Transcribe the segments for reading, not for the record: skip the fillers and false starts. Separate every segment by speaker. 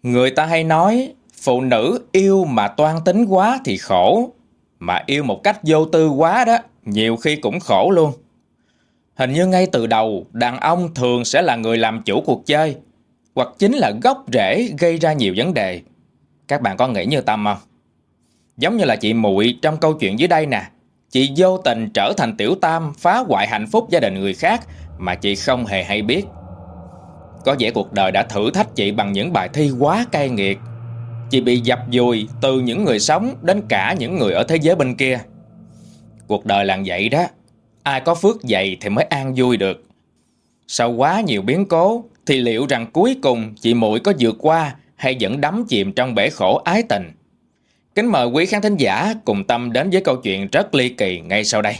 Speaker 1: Người ta hay nói phụ nữ yêu mà toan tính quá thì khổ, mà yêu một cách vô tư quá đó, nhiều khi cũng khổ luôn. Hình như ngay từ đầu, đàn ông thường sẽ là người làm chủ cuộc chơi, hoặc chính là gốc rễ gây ra nhiều vấn đề. Các bạn có nghĩ như Tâm không? Giống như là chị Muội trong câu chuyện dưới đây nè. Chị vô tình trở thành tiểu tam, phá hoại hạnh phúc gia đình người khác mà chị không hề hay biết. Có vẻ cuộc đời đã thử thách chị bằng những bài thi quá cay nghiệt. Chị bị dập dùi từ những người sống đến cả những người ở thế giới bên kia. Cuộc đời là vậy đó, ai có phước dày thì mới an vui được. Sau quá nhiều biến cố thì liệu rằng cuối cùng chị Muội có vượt qua hay vẫn đắm chìm trong bể khổ ái tình? Kính mời quý khán thính giả cùng Tâm đến với câu chuyện rất ly kỳ ngay sau đây.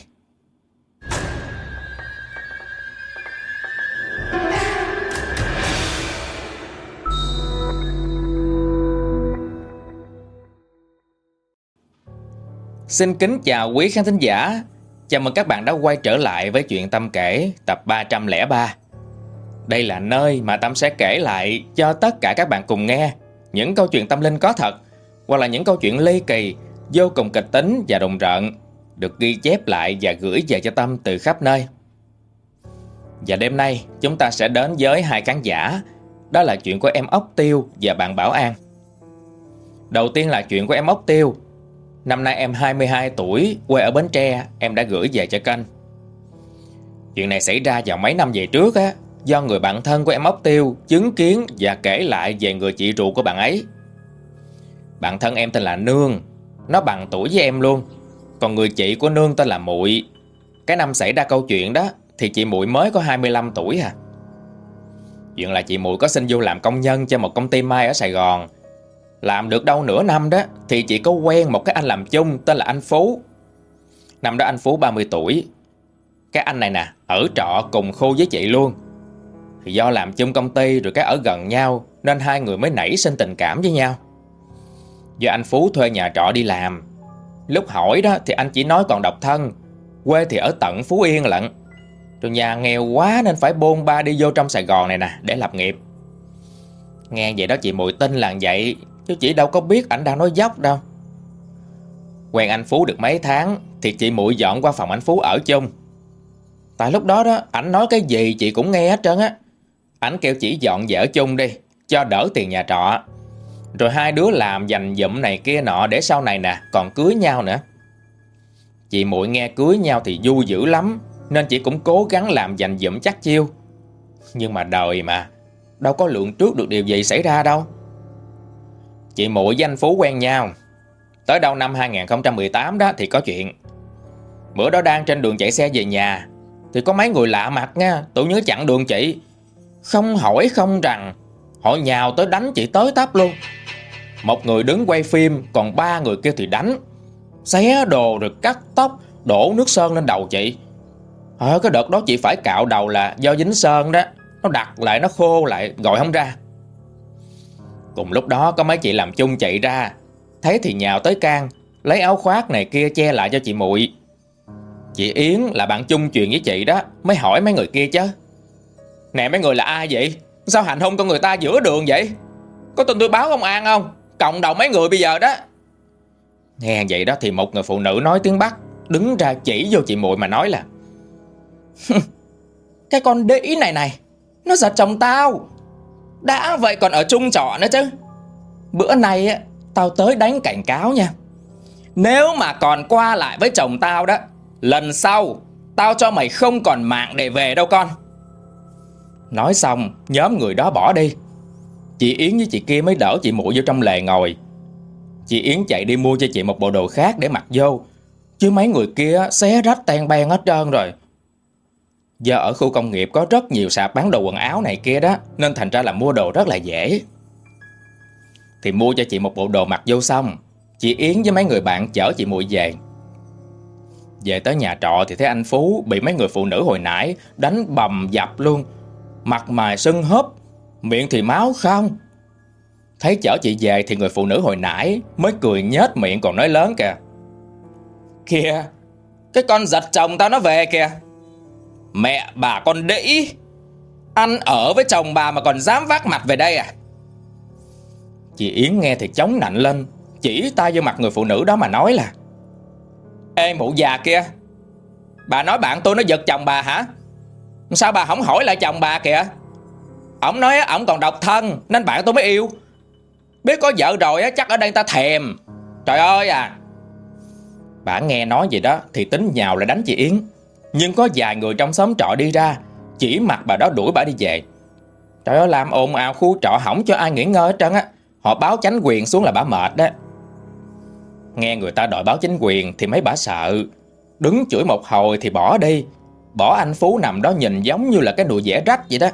Speaker 1: Xin kính chào quý khán thính giả. Chào mừng các bạn đã quay trở lại với chuyện Tâm kể tập 303. Đây là nơi mà Tâm sẽ kể lại cho tất cả các bạn cùng nghe những câu chuyện tâm linh có thật, hoặc là những câu chuyện ly kỳ, vô cùng kịch tính và rùng rợn, được ghi chép lại và gửi về cho Tâm từ khắp nơi. Và đêm nay chúng ta sẽ đến với hai khán giả. Đó là chuyện của em Ốc Tiêu và bạn Bảo An. Đầu tiên là chuyện của em Ốc Tiêu. Năm nay em 22 tuổi, quê ở Bến Tre, em đã gửi về cho kênh. Chuyện này xảy ra vào mấy năm về trước á, do người bạn thân của em Ốc Tiêu chứng kiến và kể lại về người chị ruột của bạn ấy. Bạn thân em tên là Nương, nó bằng tuổi với em luôn. Còn người chị của Nương tên là Muội. Cái năm xảy ra câu chuyện đó thì chị Muội mới có 25 tuổi à. Chuyện là chị Muội có xin vô làm công nhân cho một công ty may ở Sài Gòn. Làm được đâu nửa năm đó thì chị có quen một cái anh làm chung tên là anh Phú. Năm đó anh Phú 30 tuổi. Cái anh này nè, ở trọ cùng khu với chị luôn. Thì do làm chung công ty rồi cái ở gần nhau nên hai người mới nảy sinh tình cảm với nhau. Do anh Phú thuê nhà trọ đi làm. Lúc hỏi đó thì anh chỉ nói còn độc thân, quê thì ở tận Phú Yên lận. Rồi nhà nghèo quá nên phải bôn ba đi vô trong Sài Gòn này nè để lập nghiệp. Nghe vậy đó chị Muội tin là vậy, chứ chị đâu có biết ảnh đang nói dốc đâu. Quen anh Phú được mấy tháng thì chị Muội dọn qua phòng anh Phú ở chung. Tại lúc đó đó ảnh nói cái gì chị cũng nghe hết trơn á. Ảnh kêu chỉ dọn về ở chung đi, cho đỡ tiền nhà trọ. Rồi hai đứa làm dành dụm này kia nọ để sau này nè còn cưới nhau nữa. Chị Muội nghe cưới nhau thì vui dữ lắm, nên chị cũng cố gắng làm dành dụm chắc chiêu. Nhưng mà đời mà, đâu có lường trước được điều gì xảy ra đâu. Chị Muội với anh Phú quen nhau. Tới đầu năm 2018 đó thì có chuyện. Bữa đó đang trên đường chạy xe về nhà thì có mấy người lạ mặt nha, tụi nhớ chặn đường chị. Không hỏi không rằng, họ nhào tới đánh chị tới tấp luôn. Một người đứng quay phim, còn ba người kia thì đánh, xé đồ rồi cắt tóc, đổ nước sơn lên đầu chị. Cái đợt đó chị phải cạo đầu là do dính sơn đó. Nó đặc lại, nó khô lại, gọi không ra. Cùng lúc đó có mấy chị làm chung chạy ra, thấy thì nhào tới can, lấy áo khoác này kia che lại cho chị Muội. Chị Yến là bạn chung chuyện với chị đó, mới hỏi mấy người kia chứ: "Nè mấy người là ai vậy? Sao hành hung con người ta giữa đường vậy? Có tin tôi báo công an không? Cộng đồng mấy người bây giờ đó." Nghe vậy đó thì một người phụ nữ nói tiếng Bắc đứng ra chỉ vô chị Muội mà nói là: "Cái con đĩ này này, nó giật chồng tao. Đã vậy còn ở chung trọ nữa chứ. Bữa nay á, tao tới đánh cảnh cáo nha. Nếu mà còn qua lại với chồng tao đó, lần sau tao cho mày không còn mạng để về đâu con." Nói xong nhóm người đó bỏ đi. Chị Yến với chị kia mới đỡ chị Muội vô trong lề ngồi. Chị Yến chạy đi mua cho chị một bộ đồ khác để mặc vô, chứ mấy người kia xé rách ten ben hết trơn rồi. Giờ ở khu công nghiệp có rất nhiều sạp bán đồ quần áo này kia đó, nên thành ra là mua đồ rất là dễ. Thì mua cho chị một bộ đồ mặc vô xong, chị Yến với mấy người bạn chở chị Muội về. Về tới nhà trọ thì thấy anh Phú bị mấy người phụ nữ hồi nãy đánh bầm dập luôn. Mặt mày sưng húp, miệng thì máu không. Thấy chở chị về thì người phụ nữ hồi nãy mới cười nhếch miệng còn nói lớn kìa: "Kìa, cái con giật chồng tao nó về kìa. Mẹ bà con đĩ, ăn ở với chồng bà mà còn dám vác mặt về đây à?" Chị Yến nghe thì chống nạnh lên, chỉ tay vô mặt người phụ nữ đó mà nói là: Ê mụ già kia, bà nói bạn tôi nó giật chồng bà hả? Sao bà không hỏi lại chồng bà kìa? Ổng nói ổng còn độc thân nên bạn tôi mới yêu. Biết có vợ rồi chắc ở đây ta thèm. Trời ơi à. Bà nghe nói vậy đó thì tính nhào lại đánh chị Yến, nhưng có vài người trong xóm trọ đi ra chỉ mặt bà đó đuổi bà đi về. Trời ơi, làm ồn ào khu trọ hỏng cho ai nghỉ ngơi hết trơn á. Họ báo chánh quyền xuống là bà mệt đó. Nghe người ta đòi báo chính quyền thì mấy bà sợ, đứng chửi một hồi thì bỏ đi. Bỏ anh Phú nằm đó nhìn giống như là cái đùi vẽ rách vậy đó.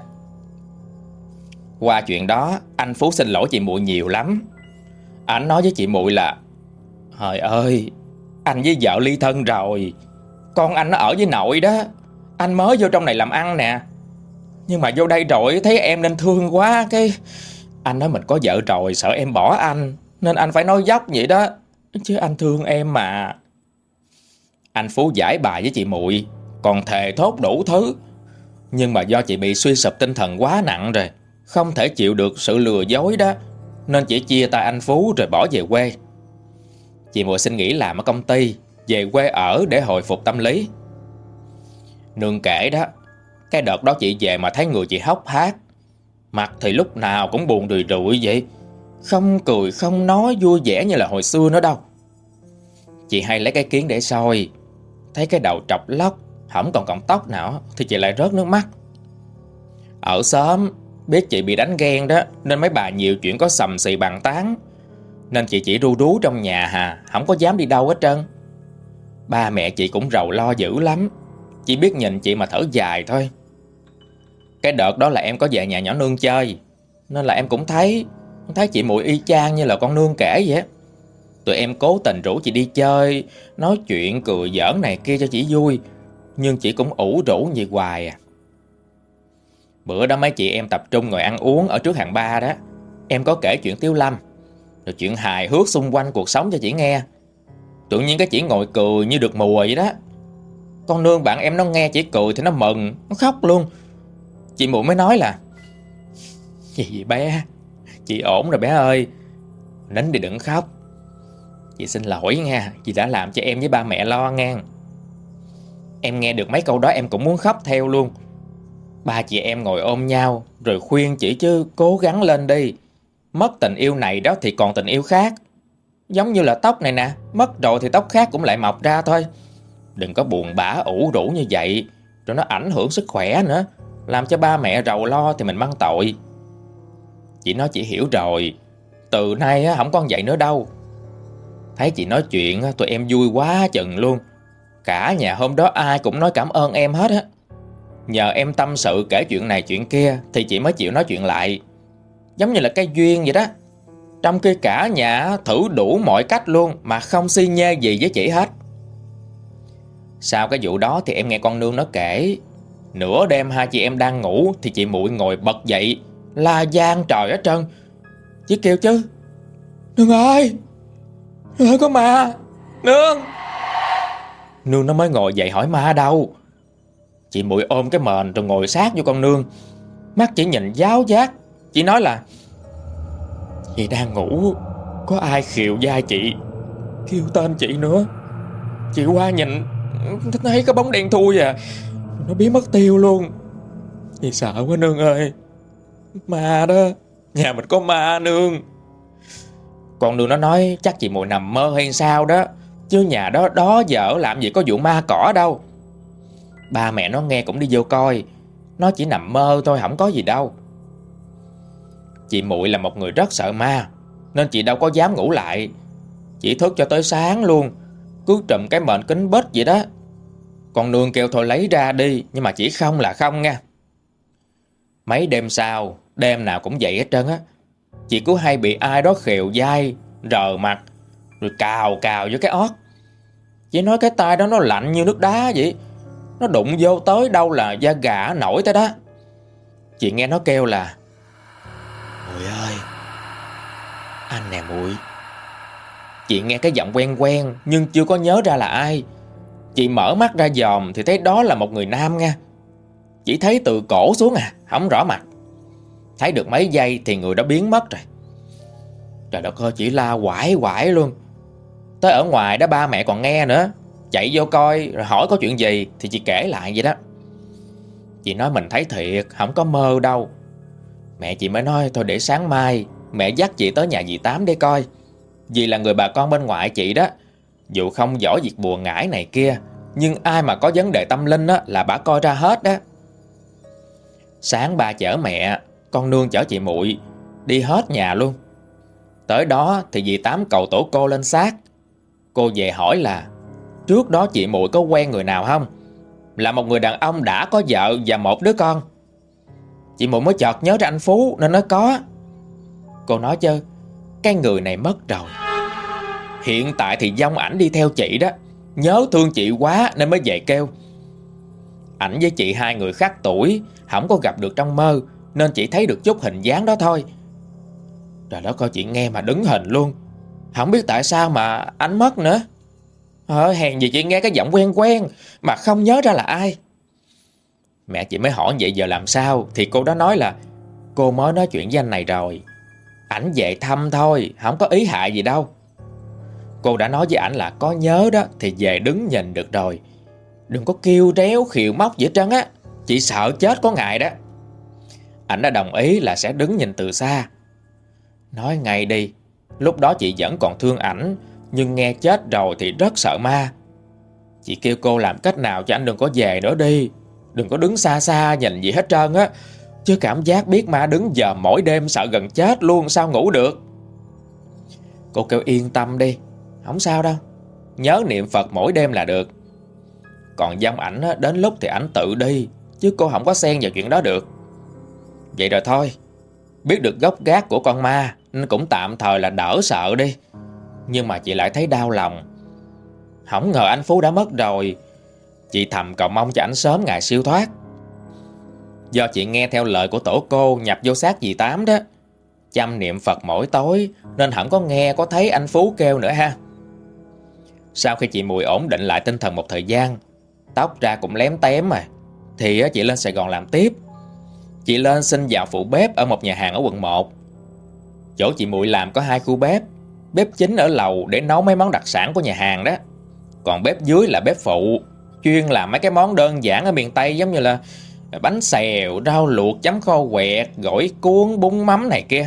Speaker 1: Qua chuyện đó, anh Phú xin lỗi chị Muội nhiều lắm. Anh nói với chị Muội là: Trời ơi, anh với vợ ly thân rồi, con anh nó ở với nội đó. Anh mới vô trong này làm ăn nè, nhưng mà vô đây rồi thấy em nên thương quá. Cái anh nói mình có vợ rồi sợ em bỏ anh, nên anh phải nói dốc vậy đó, chứ anh thương em mà. Anh Phú giải bài với chị Muội, còn thề thốt đủ thứ. Nhưng mà do chị bị suy sụp tinh thần quá nặng rồi, không thể chịu được sự lừa dối đó, nên chỉ chia tay anh Phú rồi bỏ về quê. Chị Muội xin nghỉ làm ở công ty, về quê ở để hồi phục tâm lý. Nương kể đó, cái đợt đó chị về mà thấy người chị hốc hác, mặt thì lúc nào cũng buồn rười rượi vậy, không cười không nói vui vẻ như là hồi xưa nữa đâu. Chị hay lấy cái kiến để soi, thấy cái đầu trọc lóc, không còn cọng tóc nào thì chị lại rớt nước mắt. Ở xóm biết chị bị đánh ghen đó, nên mấy bà nhiều chuyện có sầm xì bàn tán, nên chị chỉ ru rú trong nhà không có dám đi đâu hết trơn. Ba mẹ chị cũng rầu lo dữ lắm, chỉ biết nhìn chị mà thở dài thôi. Cái đợt đó là em có về nhà nhỏ Nương chơi, nên là em cũng thấy chị Muội y chang như là con Nương kể vậy. Tụi em cố tình rủ chị đi chơi, nói chuyện cười giỡn này kia cho chị vui, nhưng chị cũng ủ rũ như hoài à. Bữa đó mấy chị em tập trung ngồi ăn uống ở trước hàng ba đó, em có kể chuyện Tiếu Lâm, rồi chuyện hài hước xung quanh cuộc sống cho chị nghe. Tự nhiên cái chị ngồi cười như được mùa vậy đó. Con Nương bạn em nó nghe chị cười thì nó mừng, nó khóc luôn. Chị Muội mới nói là: Gì vậy bé, chị ổn rồi bé ơi, nín đi đừng khóc. Chị xin lỗi nha, chị đã làm cho em với ba mẹ lo ngang. Em nghe được mấy câu đó em cũng muốn khóc theo luôn. Ba chị em ngồi ôm nhau rồi khuyên chị chứ cố gắng lên đi. Mất tình yêu này đó thì còn tình yêu khác. Giống như là tóc này nè, mất rồi thì tóc khác cũng lại mọc ra thôi. Đừng có buồn bã ủ rũ như vậy, rồi nó ảnh hưởng sức khỏe nữa, làm cho ba mẹ rầu lo thì mình mang tội. Chị nói chị hiểu rồi, từ nay không con vậy nữa đâu. Thấy chị nói chuyện tụi em vui quá chừng luôn. Cả nhà hôm đó ai cũng nói cảm ơn em hết á. Nhờ em tâm sự kể chuyện này chuyện kia thì chị mới chịu nói chuyện lại. Giống như là cái duyên vậy đó. Trong khi cả nhà thử đủ mọi cách luôn mà không xi nhê gì với chị hết. Sau cái vụ đó thì em nghe con Nương nó kể, nửa đêm hai chị em đang ngủ thì chị Muội ngồi bật dậy la giang trời hết trơn. Chị kêu chứ: Nương ơi, Nương ơi có ma, Nương. Nương nó mới ngồi dậy hỏi ma đâu. Chị Muội ôm cái mền rồi ngồi sát vô con Nương, mắt chỉ nhìn giáo giác. Chị nói là: Chị đang ngủ, có ai khều vai chị, kêu tên chị nữa. Chị qua nhìn thấy cái bóng đen thui à, nó biến mất tiêu luôn. Chị sợ quá Nương ơi, ma đó, nhà mình có ma Nương. Con Nương nó nói chắc chị Muội nằm mơ hay sao đó, chứ nhà đó đó giờ làm gì có vụ ma cỏ đâu. Ba mẹ nó nghe cũng đi vô coi, nó chỉ nằm mơ thôi, không có gì đâu. Chị Muội là một người rất sợ ma, nên chị đâu có dám ngủ lại. Chị thức cho tới sáng luôn, cứ trùm cái mền kín bết vậy đó. Con Nương kêu thôi lấy ra đi, nhưng mà chỉ không là không nha. Mấy đêm sau, đêm nào cũng vậy hết trơn á. Chị cứ hay bị ai đó khều vai, rờ mặt, rồi cào cào vô cái ót. Chị nói cái tay đó nó lạnh như nước đá vậy, nó đụng vô tới đâu là da gà nổi tới đó. Chị nghe nó kêu là: Muội ơi, anh nè Muội. Chị nghe cái giọng quen quen nhưng chưa có nhớ ra là ai. Chị mở mắt ra dòm thì thấy đó là một người nam nha. Chỉ thấy từ cổ xuống không rõ mặt. Thấy được mấy giây thì người đó biến mất rồi. Trời đất ơi, chị la quải quải luôn. Tới ở ngoài đó ba mẹ còn nghe nữa, chạy vô coi rồi hỏi có chuyện gì thì chị kể lại vậy đó. Chị nói mình thấy thiệt, không có mơ đâu. Mẹ chị mới nói thôi để sáng mai mẹ dắt chị tới nhà dì Tám để coi. Dì là người bà con bên ngoại chị đó. Dù không giỏi việc bùa ngải này kia, nhưng ai mà có vấn đề tâm linh á là bà coi ra hết đó. Sáng ba chở mẹ, con Nương chở chị Muội đi hết nhà luôn. Tới đó thì dì Tám cầu tổ cô lên xác. Cô về hỏi là trước đó chị Muội có quen người nào không? Là một người đàn ông đã có vợ và một đứa con. Chị Muội mới chợt nhớ ra anh Phú nên nói có. Cô nói chứ cái người này mất rồi. Hiện tại thì vong ảnh đi theo chị đó, nhớ thương chị quá nên mới về kêu. Ảnh với chị hai người khác tuổi, không có gặp được trong mơ nên chỉ thấy được chút hình dáng đó thôi. Trời đất ơi, chị nghe mà đứng hình luôn. Không biết tại sao mà anh mất nữa. Hèn gì chị nghe cái giọng quen quen mà không nhớ ra là ai. Mẹ chị mới hỏi vậy giờ làm sao, thì cô đó nói là cô mới nói chuyện với anh này rồi, ảnh về thăm thôi, không có ý hại gì đâu. Cô đã nói với ảnh là có nhớ đó thì về đứng nhìn được rồi, đừng có kêu réo khịu móc gì hết trơn á, chị sợ chết có ngày đó. Ảnh đã đồng ý là sẽ đứng nhìn từ xa. Nói ngay đi, lúc đó chị vẫn còn thương ảnh, nhưng nghe chết rồi thì rất sợ ma. Chị kêu cô làm cách nào cho anh đừng có về nữa đi, đừng có đứng xa xa nhìn gì hết trơn á, chứ cảm giác biết ma đứng giờ mỗi đêm sợ gần chết luôn, sao ngủ được. Cô kêu yên tâm đi, không sao đâu, nhớ niệm Phật mỗi đêm là được. Còn vong ảnh á, đến lúc thì ảnh tự đi, chứ cô không có xen vào chuyện đó được. Vậy rồi thôi, biết được gốc gác của con ma nên cũng tạm thời là đỡ sợ đi. Nhưng mà chị lại thấy đau lòng. Không ngờ anh Phú đã mất rồi. Chị thầm cầu mong cho ảnh sớm ngày siêu thoát. Do chị nghe theo lời của tổ cô nhập vô xác dì Tám đó, chăm niệm Phật mỗi tối nên không có nghe có thấy anh Phú kêu nữa ha. Sau khi chị Mùi ổn định lại tinh thần một thời gian, tóc ra cũng lém tém mà, thì chị lên Sài Gòn làm tiếp. Chị lên xin vào phụ bếp ở một nhà hàng ở quận 1. Chỗ chị Mùi làm có 2 khu bếp. Bếp chính ở lầu để nấu mấy món đặc sản của nhà hàng đó, còn bếp dưới là bếp phụ, chuyên làm mấy cái món đơn giản ở miền Tây, giống như là bánh xèo, rau luộc, chấm kho quẹt, gỏi cuốn, bún mắm này kia.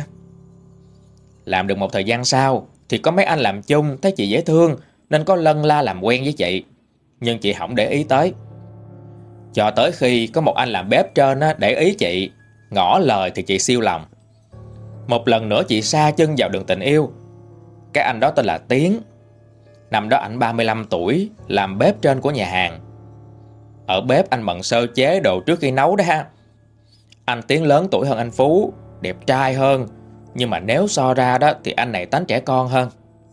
Speaker 1: Làm được một thời gian sau thì có mấy anh làm chung thấy chị dễ thương nên có lân la làm quen với chị, nhưng chị không để ý tới. Cho tới khi có một anh làm bếp trên để ý chị, ngỏ lời thì chị siêu lòng. Một lần nữa chị sa chân vào đường tình yêu. Cái anh đó tên là Tiến. Năm đó ảnh 35 tuổi, làm bếp trên của nhà hàng. Ở bếp anh bận sơ chế đồ trước khi nấu đó ha. Anh Tiến lớn tuổi hơn anh Phú, đẹp trai hơn, nhưng mà nếu so ra đó thì anh này tánh trẻ con hơn.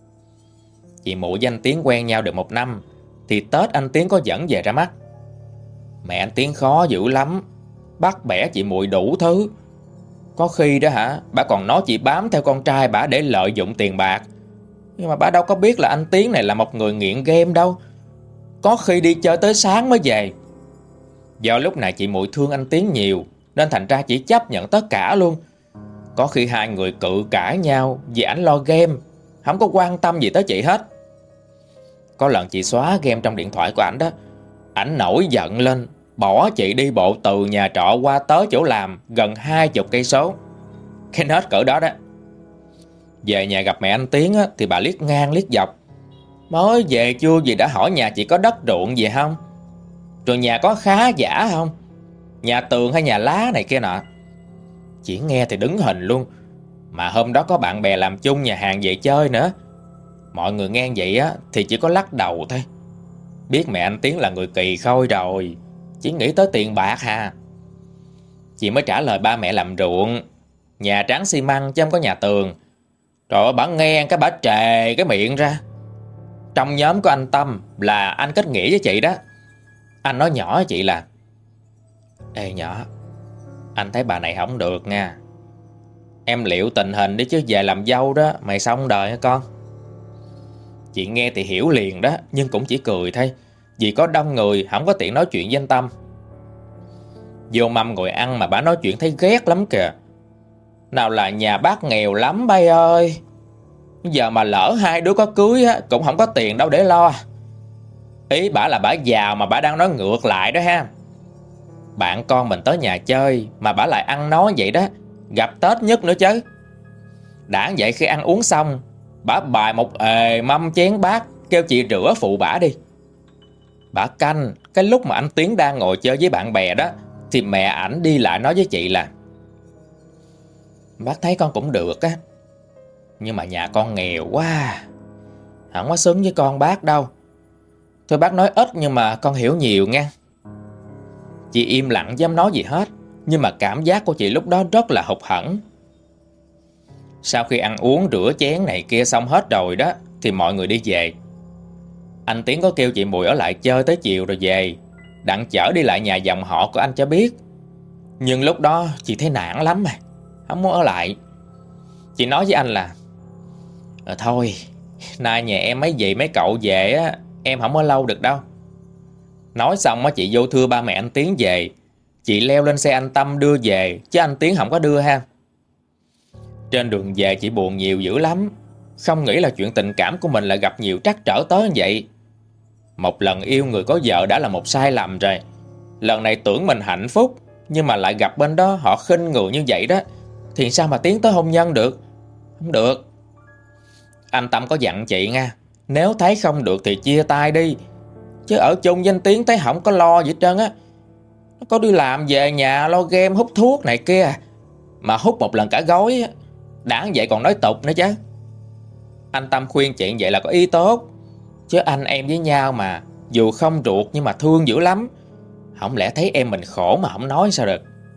Speaker 1: Chị Mụ với anh Tiến quen nhau được 1 năm thì Tết anh Tiến có dẫn về ra mắt. Mẹ anh Tiến khó dữ lắm, bắt bẻ chị Mụi đủ thứ. Có khi đó bà còn nói chị bám theo con trai bà để lợi dụng tiền bạc. Nhưng mà bà đâu có biết là anh Tiến này là một người nghiện game đâu. Có khi đi chơi tới sáng mới về. Do lúc này chị Mụi thương anh Tiến nhiều nên thành ra chỉ chấp nhận tất cả luôn. Có khi hai người cự cãi nhau vì ảnh lo game, không có quan tâm gì tới chị hết. Có lần chị xóa game trong điện thoại của ảnh đó, ảnh nổi giận lên, bỏ chị đi bộ từ nhà trọ qua tới chỗ làm gần 20 cây số. Cái nết cỡ đó đó. Về nhà gặp mẹ anh Tiến thì bà liếc ngang liếc dọc. Mới về chưa gì đã hỏi nhà chị có đất ruộng gì không, rồi nhà có khá giả không, nhà tường hay nhà lá này kia nọ. Chị nghe thì đứng hình luôn. Mà hôm đó có bạn bè làm chung nhà hàng về chơi nữa. Mọi người nghe vậy thì chỉ có lắc đầu thôi. Biết mẹ anh Tiến là người kỳ khôi rồi, chỉ nghĩ tới tiền bạc hà. Chị mới trả lời ba mẹ làm ruộng, nhà tráng xi măng chứ không có nhà tường. Trời ơi, bà nghe cái bà trề cái miệng ra. Trong nhóm của anh Tâm là anh kết nghĩa với chị đó. Anh nói nhỏ với chị là: Ê nhỏ, anh thấy bà này không được nha. Em liệu tình hình đi chứ về làm dâu đó mày xong đời hả con. Chị nghe thì hiểu liền đó, nhưng cũng chỉ cười thôi, vì có đông người không có tiện nói chuyện với anh Tâm. Vô mâm ngồi ăn mà bà nói chuyện thấy ghét lắm kìa. Nào là nhà bác nghèo lắm bay ơi, Giờ mà lỡ hai đứa có cưới á, cũng không có tiền đâu để lo. Ý bả là bả giàu mà bả đang nói ngược lại đó ha. Bạn con mình tới nhà chơi mà bả lại ăn nói vậy đó, gặp Tết nhất nữa chứ. Đã vậy khi ăn uống xong, bả bài một mâm chén bát, kêu chị rửa phụ bả đi. Bả canh cái lúc mà anh Tiến đang ngồi chơi với bạn bè đó, thì mẹ ảnh đi lại nói với chị là: bác thấy con cũng được á, nhưng mà nhà con nghèo quá, không có xứng với con bác đâu. Thôi bác nói ít nhưng mà con hiểu nhiều nha. Chị im lặng dám nói gì hết, nhưng mà cảm giác của chị lúc đó rất là hụt hẫng. Sau khi ăn uống rửa chén này kia xong hết rồi đó, thì mọi người đi về. Anh Tiến có kêu chị Mùi ở lại chơi tới chiều rồi về, đặng chở đi lại nhà dòng họ của anh cho biết. Nhưng lúc đó chị thấy nản lắm mà, không muốn ở lại. Chị nói với anh là: thôi, nay nhà em mấy dì mấy cậu về á, em không ở lâu được đâu. Nói xong á, chị vô thưa ba mẹ anh Tiến về. Chị leo lên xe anh Tâm đưa về, chứ anh Tiến không có đưa ha. Trên đường về chị buồn nhiều dữ lắm. Không nghĩ là chuyện tình cảm của mình lại gặp nhiều trắc trở tới như vậy. Một lần yêu người có vợ đã là một sai lầm rồi. Lần này tưởng mình hạnh phúc, nhưng mà lại gặp bên đó họ khinh người như vậy đó, thì sao mà tiến tới hôn nhân được? Không được. Anh Tâm có dặn chị nha, nếu thấy không được thì chia tay đi, chứ ở chung với anh Tiến thấy không có lo gì hết trơn á. Nó có đi làm về nhà lo game hút thuốc này kia, mà hút một lần cả gói, đã vậy còn nói tục nữa chứ. Anh Tâm khuyên chị vậy là có ý tốt, chứ anh em với nhau mà, dù không ruột nhưng mà thương dữ lắm. Không lẽ thấy em mình khổ mà không nói sao được.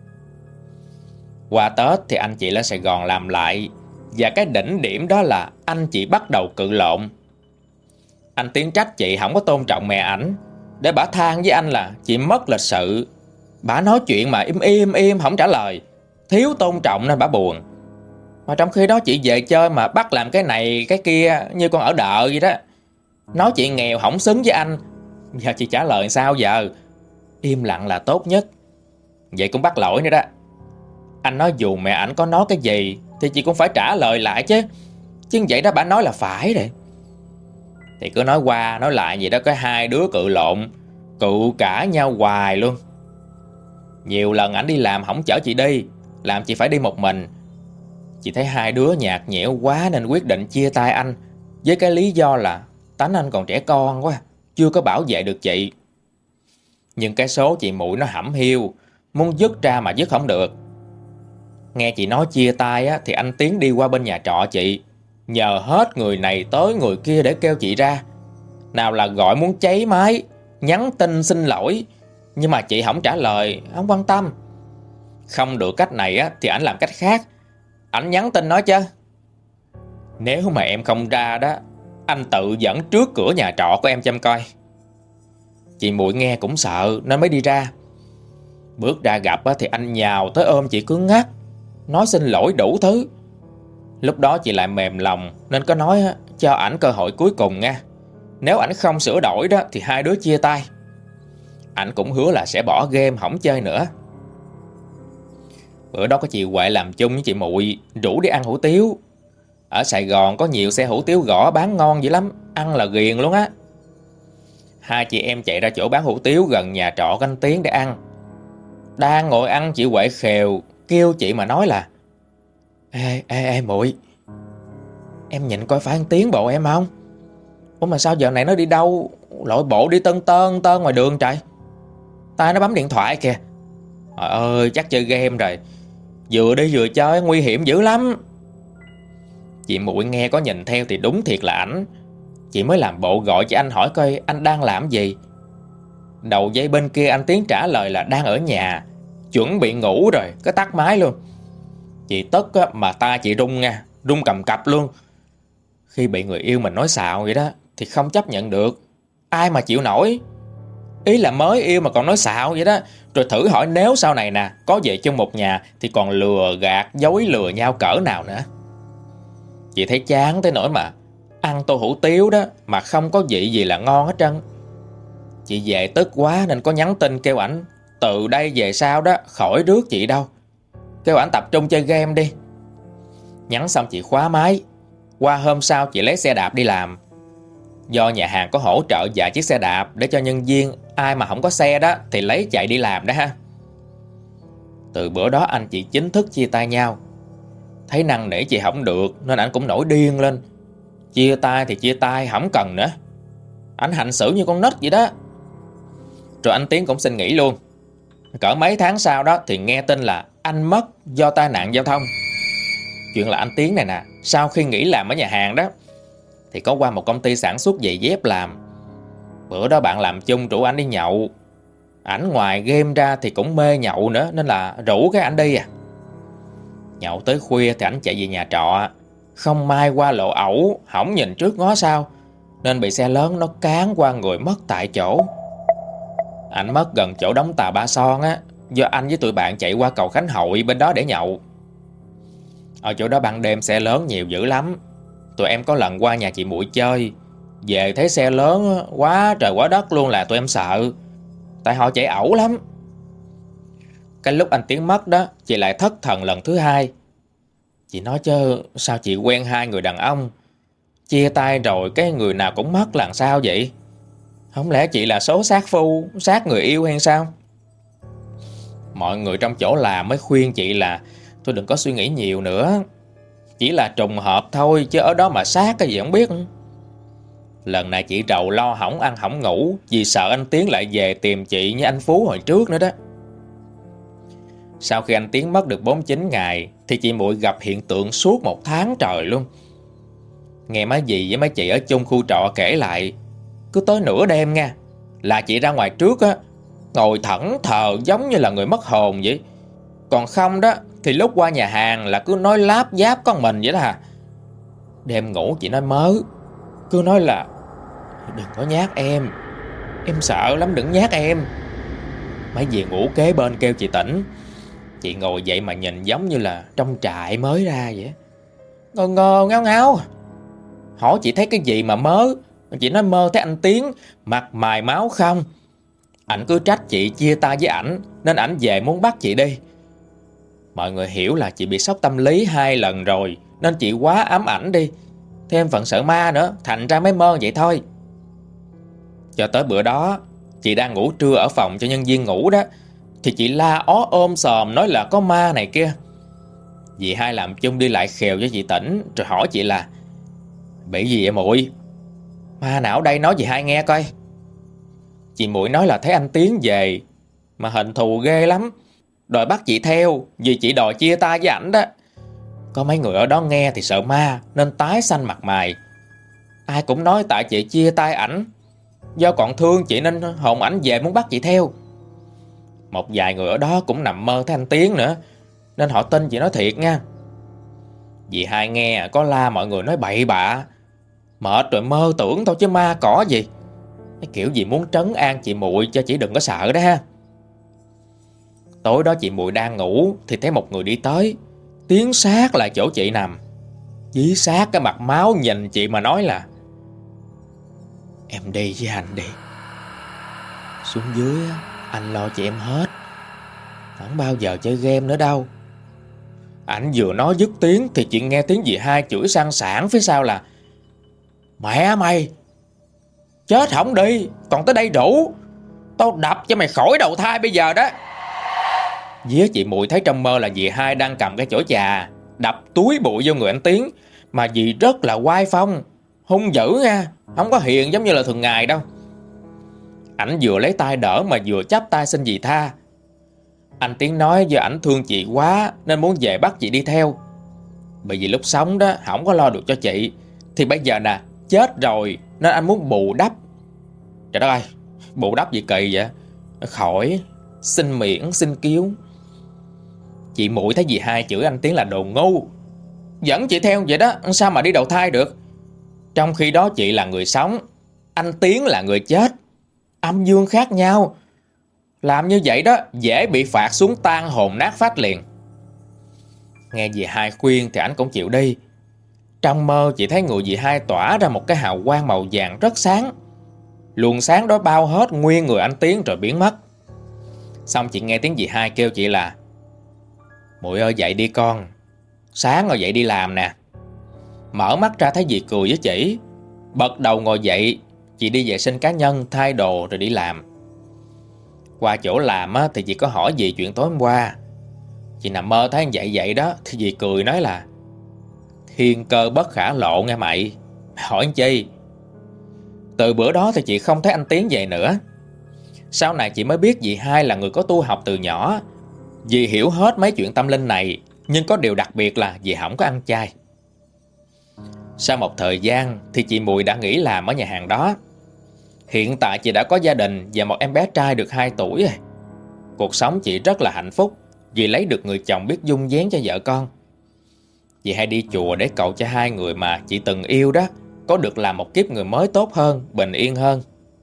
Speaker 1: Qua Tết thì anh chị lên Sài Gòn làm lại, và cái đỉnh điểm đó là anh chị bắt đầu cự lộn. Anh Tiến trách chị không có tôn trọng mẹ ảnh, để bả than với anh là chị mất lịch sự. Bả nói chuyện mà im không trả lời, thiếu tôn trọng nên bả buồn. Mà trong khi đó chị về chơi mà bắt làm cái này cái kia như con ở đợ vậy đó. Nói chị nghèo không xứng với anh. Giờ chị trả lời sao giờ? Im lặng là tốt nhất. Vậy cũng bắt lỗi nữa đó. Anh nói dù mẹ ảnh có nói cái gì thì chị cũng phải trả lời lại chứ. Chứ vậy đó bả nói là phải rồi. Thì cứ nói qua nói lại vậy đó, có hai đứa cự lộn, cự cả nhau hoài luôn. Nhiều lần ảnh đi làm không chở chị đi, làm chị phải đi một mình. Chị thấy hai đứa nhạt nhẽo quá nên quyết định chia tay anh, với cái lý do là tánh anh còn trẻ con quá, chưa có bảo vệ được chị. Nhưng cái số chị Muội nó hẩm hiu, muốn dứt ra mà dứt không được. Nghe chị nói chia tay á, thì anh Tiến đi qua bên nhà trọ chị, nhờ hết người này tới người kia để kêu chị ra. Nào là gọi muốn cháy máy, nhắn tin xin lỗi, nhưng mà chị không trả lời, không quan tâm. Không được cách này á, thì ảnh làm cách khác. Ảnh nhắn tin nói chứ: nếu mà em không ra đó, anh tự dẫn trước cửa nhà trọ của em chăm coi. Chị Muội nghe cũng sợ nên mới đi ra. Bước ra gặp á, thì anh nhào tới ôm chị cứng ngắc, nói xin lỗi đủ thứ. Lúc đó chị lại mềm lòng nên có nói cho ảnh cơ hội cuối cùng nha. Nếu ảnh không sửa đổi đó thì hai đứa chia tay. Ảnh cũng hứa là sẽ bỏ game không chơi nữa. Bữa đó có chị Huệ làm chung với chị Muội, rủ đi ăn hủ tiếu. Ở Sài Gòn có nhiều xe hủ tiếu gõ bán ngon dữ lắm, ăn là ghiền luôn á. Hai chị em chạy ra chỗ bán hủ tiếu gần nhà trọ của anh Tiến để ăn. Đang ngồi ăn chị Huệ khều kêu chị mà nói là: Ê Muội, em nhìn coi phải anh Tiến bộ em không? Ủa mà sao giờ này nó đi đâu, lội bộ đi tơn ngoài đường trời? Tay nó bấm điện thoại kìa. Trời ơi, chắc chơi game rồi. Vừa đi vừa chơi nguy hiểm dữ lắm. Chị Muội nghe có nhìn theo thì đúng thiệt là ảnh. Chị mới làm bộ gọi cho anh hỏi coi anh đang làm gì. Đầu dây bên kia anh Tiến trả lời là đang ở nhà, chuẩn bị ngủ rồi, có tắt máy luôn. Chị tức mà tay chị run nha, run cầm cập luôn. Khi bị người yêu mình nói xạo vậy đó thì không chấp nhận được. Ai mà chịu nổi. Ý là mới yêu mà còn nói xạo vậy đó. Rồi thử hỏi nếu sau này nè, có về chung một nhà thì còn lừa gạt, dối lừa nhau cỡ nào nữa. Chị thấy chán tới nỗi mà ăn tô hủ tiếu đó mà không có vị gì là ngon hết trơn. Chị về tức quá nên có nhắn tin kêu ảnh từ đây về sau đó khỏi rước chị đâu, kêu ảnh tập trung chơi game đi. Nhắn xong chị khóa máy. Qua hôm sau chị lấy xe đạp đi làm. Do nhà hàng có hỗ trợ vài chiếc xe đạp để cho nhân viên ai mà không có xe đó thì lấy chạy đi làm đó ha. Từ bữa đó anh chị chính thức chia tay nhau. Thấy năn nỉ chị không được nên anh cũng nổi điên lên. Chia tay thì chia tay, không cần nữa. Anh hành xử như con nít vậy đó. Rồi anh Tiến cũng xin nghỉ luôn. Cỡ mấy tháng sau đó thì nghe tin là anh mất do tai nạn giao thông. Chuyện là anh Tiến này nè, sau khi nghỉ làm ở nhà hàng đó thì có qua một công ty sản xuất giày dép làm. Bữa đó bạn làm chung rủ anh đi nhậu. Ảnh ngoài game ra thì cũng mê nhậu nữa nên là rủ cái ảnh đi à. Nhậu tới khuya thì ảnh chạy về nhà trọ. Không may qua lộ ẩu, hỏng nhìn trước ngó sau nên bị xe lớn nó cán qua người mất tại chỗ. Ảnh mất gần chỗ đóng Tà Ba Son á, do anh với tụi bạn chạy qua cầu Khánh Hội bên đó để nhậu. Ở chỗ đó ban đêm xe lớn nhiều dữ lắm. Tụi em có lần qua nhà chị muội chơi, về thấy xe lớn quá trời quá đất luôn là tụi em sợ. Tại họ chạy ẩu lắm. Cái lúc anh Tiến mất đó, chị lại thất thần lần thứ hai. Chị nói chứ sao chị quen hai người đàn ông, chia tay rồi cái người nào cũng mất là sao vậy? Không lẽ chị là số sát phu, sát người yêu hay sao? Mọi người trong chỗ làm mới khuyên chị là thôi đừng có suy nghĩ nhiều nữa, chỉ là trùng hợp thôi chứ ở đó mà sát cái gì không biết. Lần này chị rầu lo hỏng ăn hỏng ngủ vì sợ anh Tiến lại về tìm chị như anh Phú hồi trước nữa đó. Sau khi anh Tiến mất được 49 ngày thì chị muội gặp hiện tượng suốt 1 tháng trời luôn. Nghe mấy dì với mấy chị ở chung khu trọ kể lại, cứ tới nửa đêm nha là chị ra ngoài trước á, ngồi thẫn thờ giống như là người mất hồn vậy. Còn không đó thì lúc qua nhà hàng là cứ nói láp giáp con mình vậy đó à. Đêm ngủ chị nói mớ, cứ nói là đừng có nhát em sợ lắm, đừng nhát em. Mấy dì ngủ kế bên kêu chị tỉnh. Chị ngồi dậy mà nhìn giống như là trong trại mới ra vậy. Ngơ ngơ ngáo ngáo. Hỏi chị thấy cái gì mà mớ. Chị nói mơ thấy anh Tiến mặt mày máu không. Ảnh cứ trách chị chia tay với ảnh nên ảnh về muốn bắt chị đi. Mọi người hiểu là chị bị sốc tâm lý 2 lần rồi nên chị quá ám ảnh đi, thêm phần sợ ma nữa, thành ra mới mơ vậy thôi. Cho tới bữa đó, chị đang ngủ trưa ở phòng cho nhân viên ngủ đó, thì chị la ó ôm sòm nói là có ma này kia. Dì hai làm chung đi lại khều cho chị tỉnh, rồi hỏi chị là bị gì vậy muội? Ma nào ở đây nói dì hai nghe coi. Chị muội nói là thấy anh Tiến về mà hình thù ghê lắm, đòi bắt chị theo vì chị đòi chia tay với ảnh đó. Có mấy người ở đó nghe thì sợ ma nên tái xanh mặt mày. Ai cũng nói tại chị chia tay ảnh, do còn thương chị nên hồn ảnh về muốn bắt chị theo. Một vài người ở đó cũng nằm mơ thấy anh Tiến nữa nên họ tin chị nói thiệt nha. Dì hai nghe có la mọi người nói bậy bạ, mệt rồi mơ tưởng thôi chứ ma cỏ gì. Cái kiểu gì muốn trấn an chị muội cho chị đừng có sợ đó ha. Tối đó chị muội đang ngủ thì thấy một người đi tới, tiến sát lại chỗ chị nằm, dí sát cái mặt máu nhìn chị mà nói là em đi với anh đi, xuống dưới anh lo chị em hết, không bao giờ chơi game nữa đâu. Ảnh vừa nói dứt tiếng thì chị nghe tiếng dì hai chửi sang sảng phía sau là mẹ mày, chết không đi còn tới đây rủ, tao đập cho mày khỏi đầu thai bây giờ đó. Vía chị muội thấy trong mơ là dì hai đang cầm cái chổi trà đập túi bụi vô người anh Tiến, mà dì rất là oai phong, hung dữ nha, không có hiền giống như là thường ngày đâu. Ảnh vừa lấy tay đỡ mà vừa chắp tay xin dì tha. Anh Tiến nói do ảnh thương chị quá nên muốn về bắt chị đi theo, bởi vì lúc sống đó không có lo được cho chị, thì bây giờ nè chết rồi nên anh muốn bù đắp. Trời đất ơi, bù đắp gì kỳ vậy? Khỏi, xin miễn xin cứu. Chị muội thấy dì hai chửi anh Tiến là đồ ngu, dẫn chị theo vậy đó sao mà đi đầu thai được. Trong khi đó chị là người sống, anh Tiến là người chết, âm dương khác nhau. Làm như vậy đó dễ bị phạt xuống tan hồn nát phách liền. Nghe dì hai khuyên thì anh cũng chịu đi. Trong mơ chị thấy người dì hai tỏa ra một cái hào quang màu vàng rất sáng. Luồng sáng đó bao hết nguyên người anh Tiến rồi biến mất. Xong chị nghe tiếng dì hai kêu chị là muội ơi dậy đi con, sáng rồi dậy đi làm nè. mở mắt ra thấy dì cười với chị. Bật đầu ngồi dậy, chị đi vệ sinh cá nhân, thay đồ rồi đi làm. Qua chỗ làm thì chị có hỏi dì chuyện tối hôm qua. Chị nằm mơ thấy vậy vậy đó, thì dì cười nói là thiên cơ bất khả lộ nghe mày. Hỏi anh chi? Từ bữa đó thì chị không thấy anh Tiến về nữa. Sau này chị mới biết dì hai là người có tu học từ nhỏ. Dì hiểu hết mấy chuyện tâm linh này, nhưng có điều đặc biệt là dì không có ăn chay. Sau một thời gian thì chị Mùi đã nghỉ làm ở nhà hàng đó. Hiện tại chị đã có gia đình và một em bé trai được 2 tuổi rồi. Cuộc sống chị rất là hạnh phúc vì lấy được người chồng biết dung vén cho vợ con. Chị hay đi chùa để cầu cho hai người mà chị từng yêu đó có được làm một kiếp người mới tốt hơn, bình yên hơn.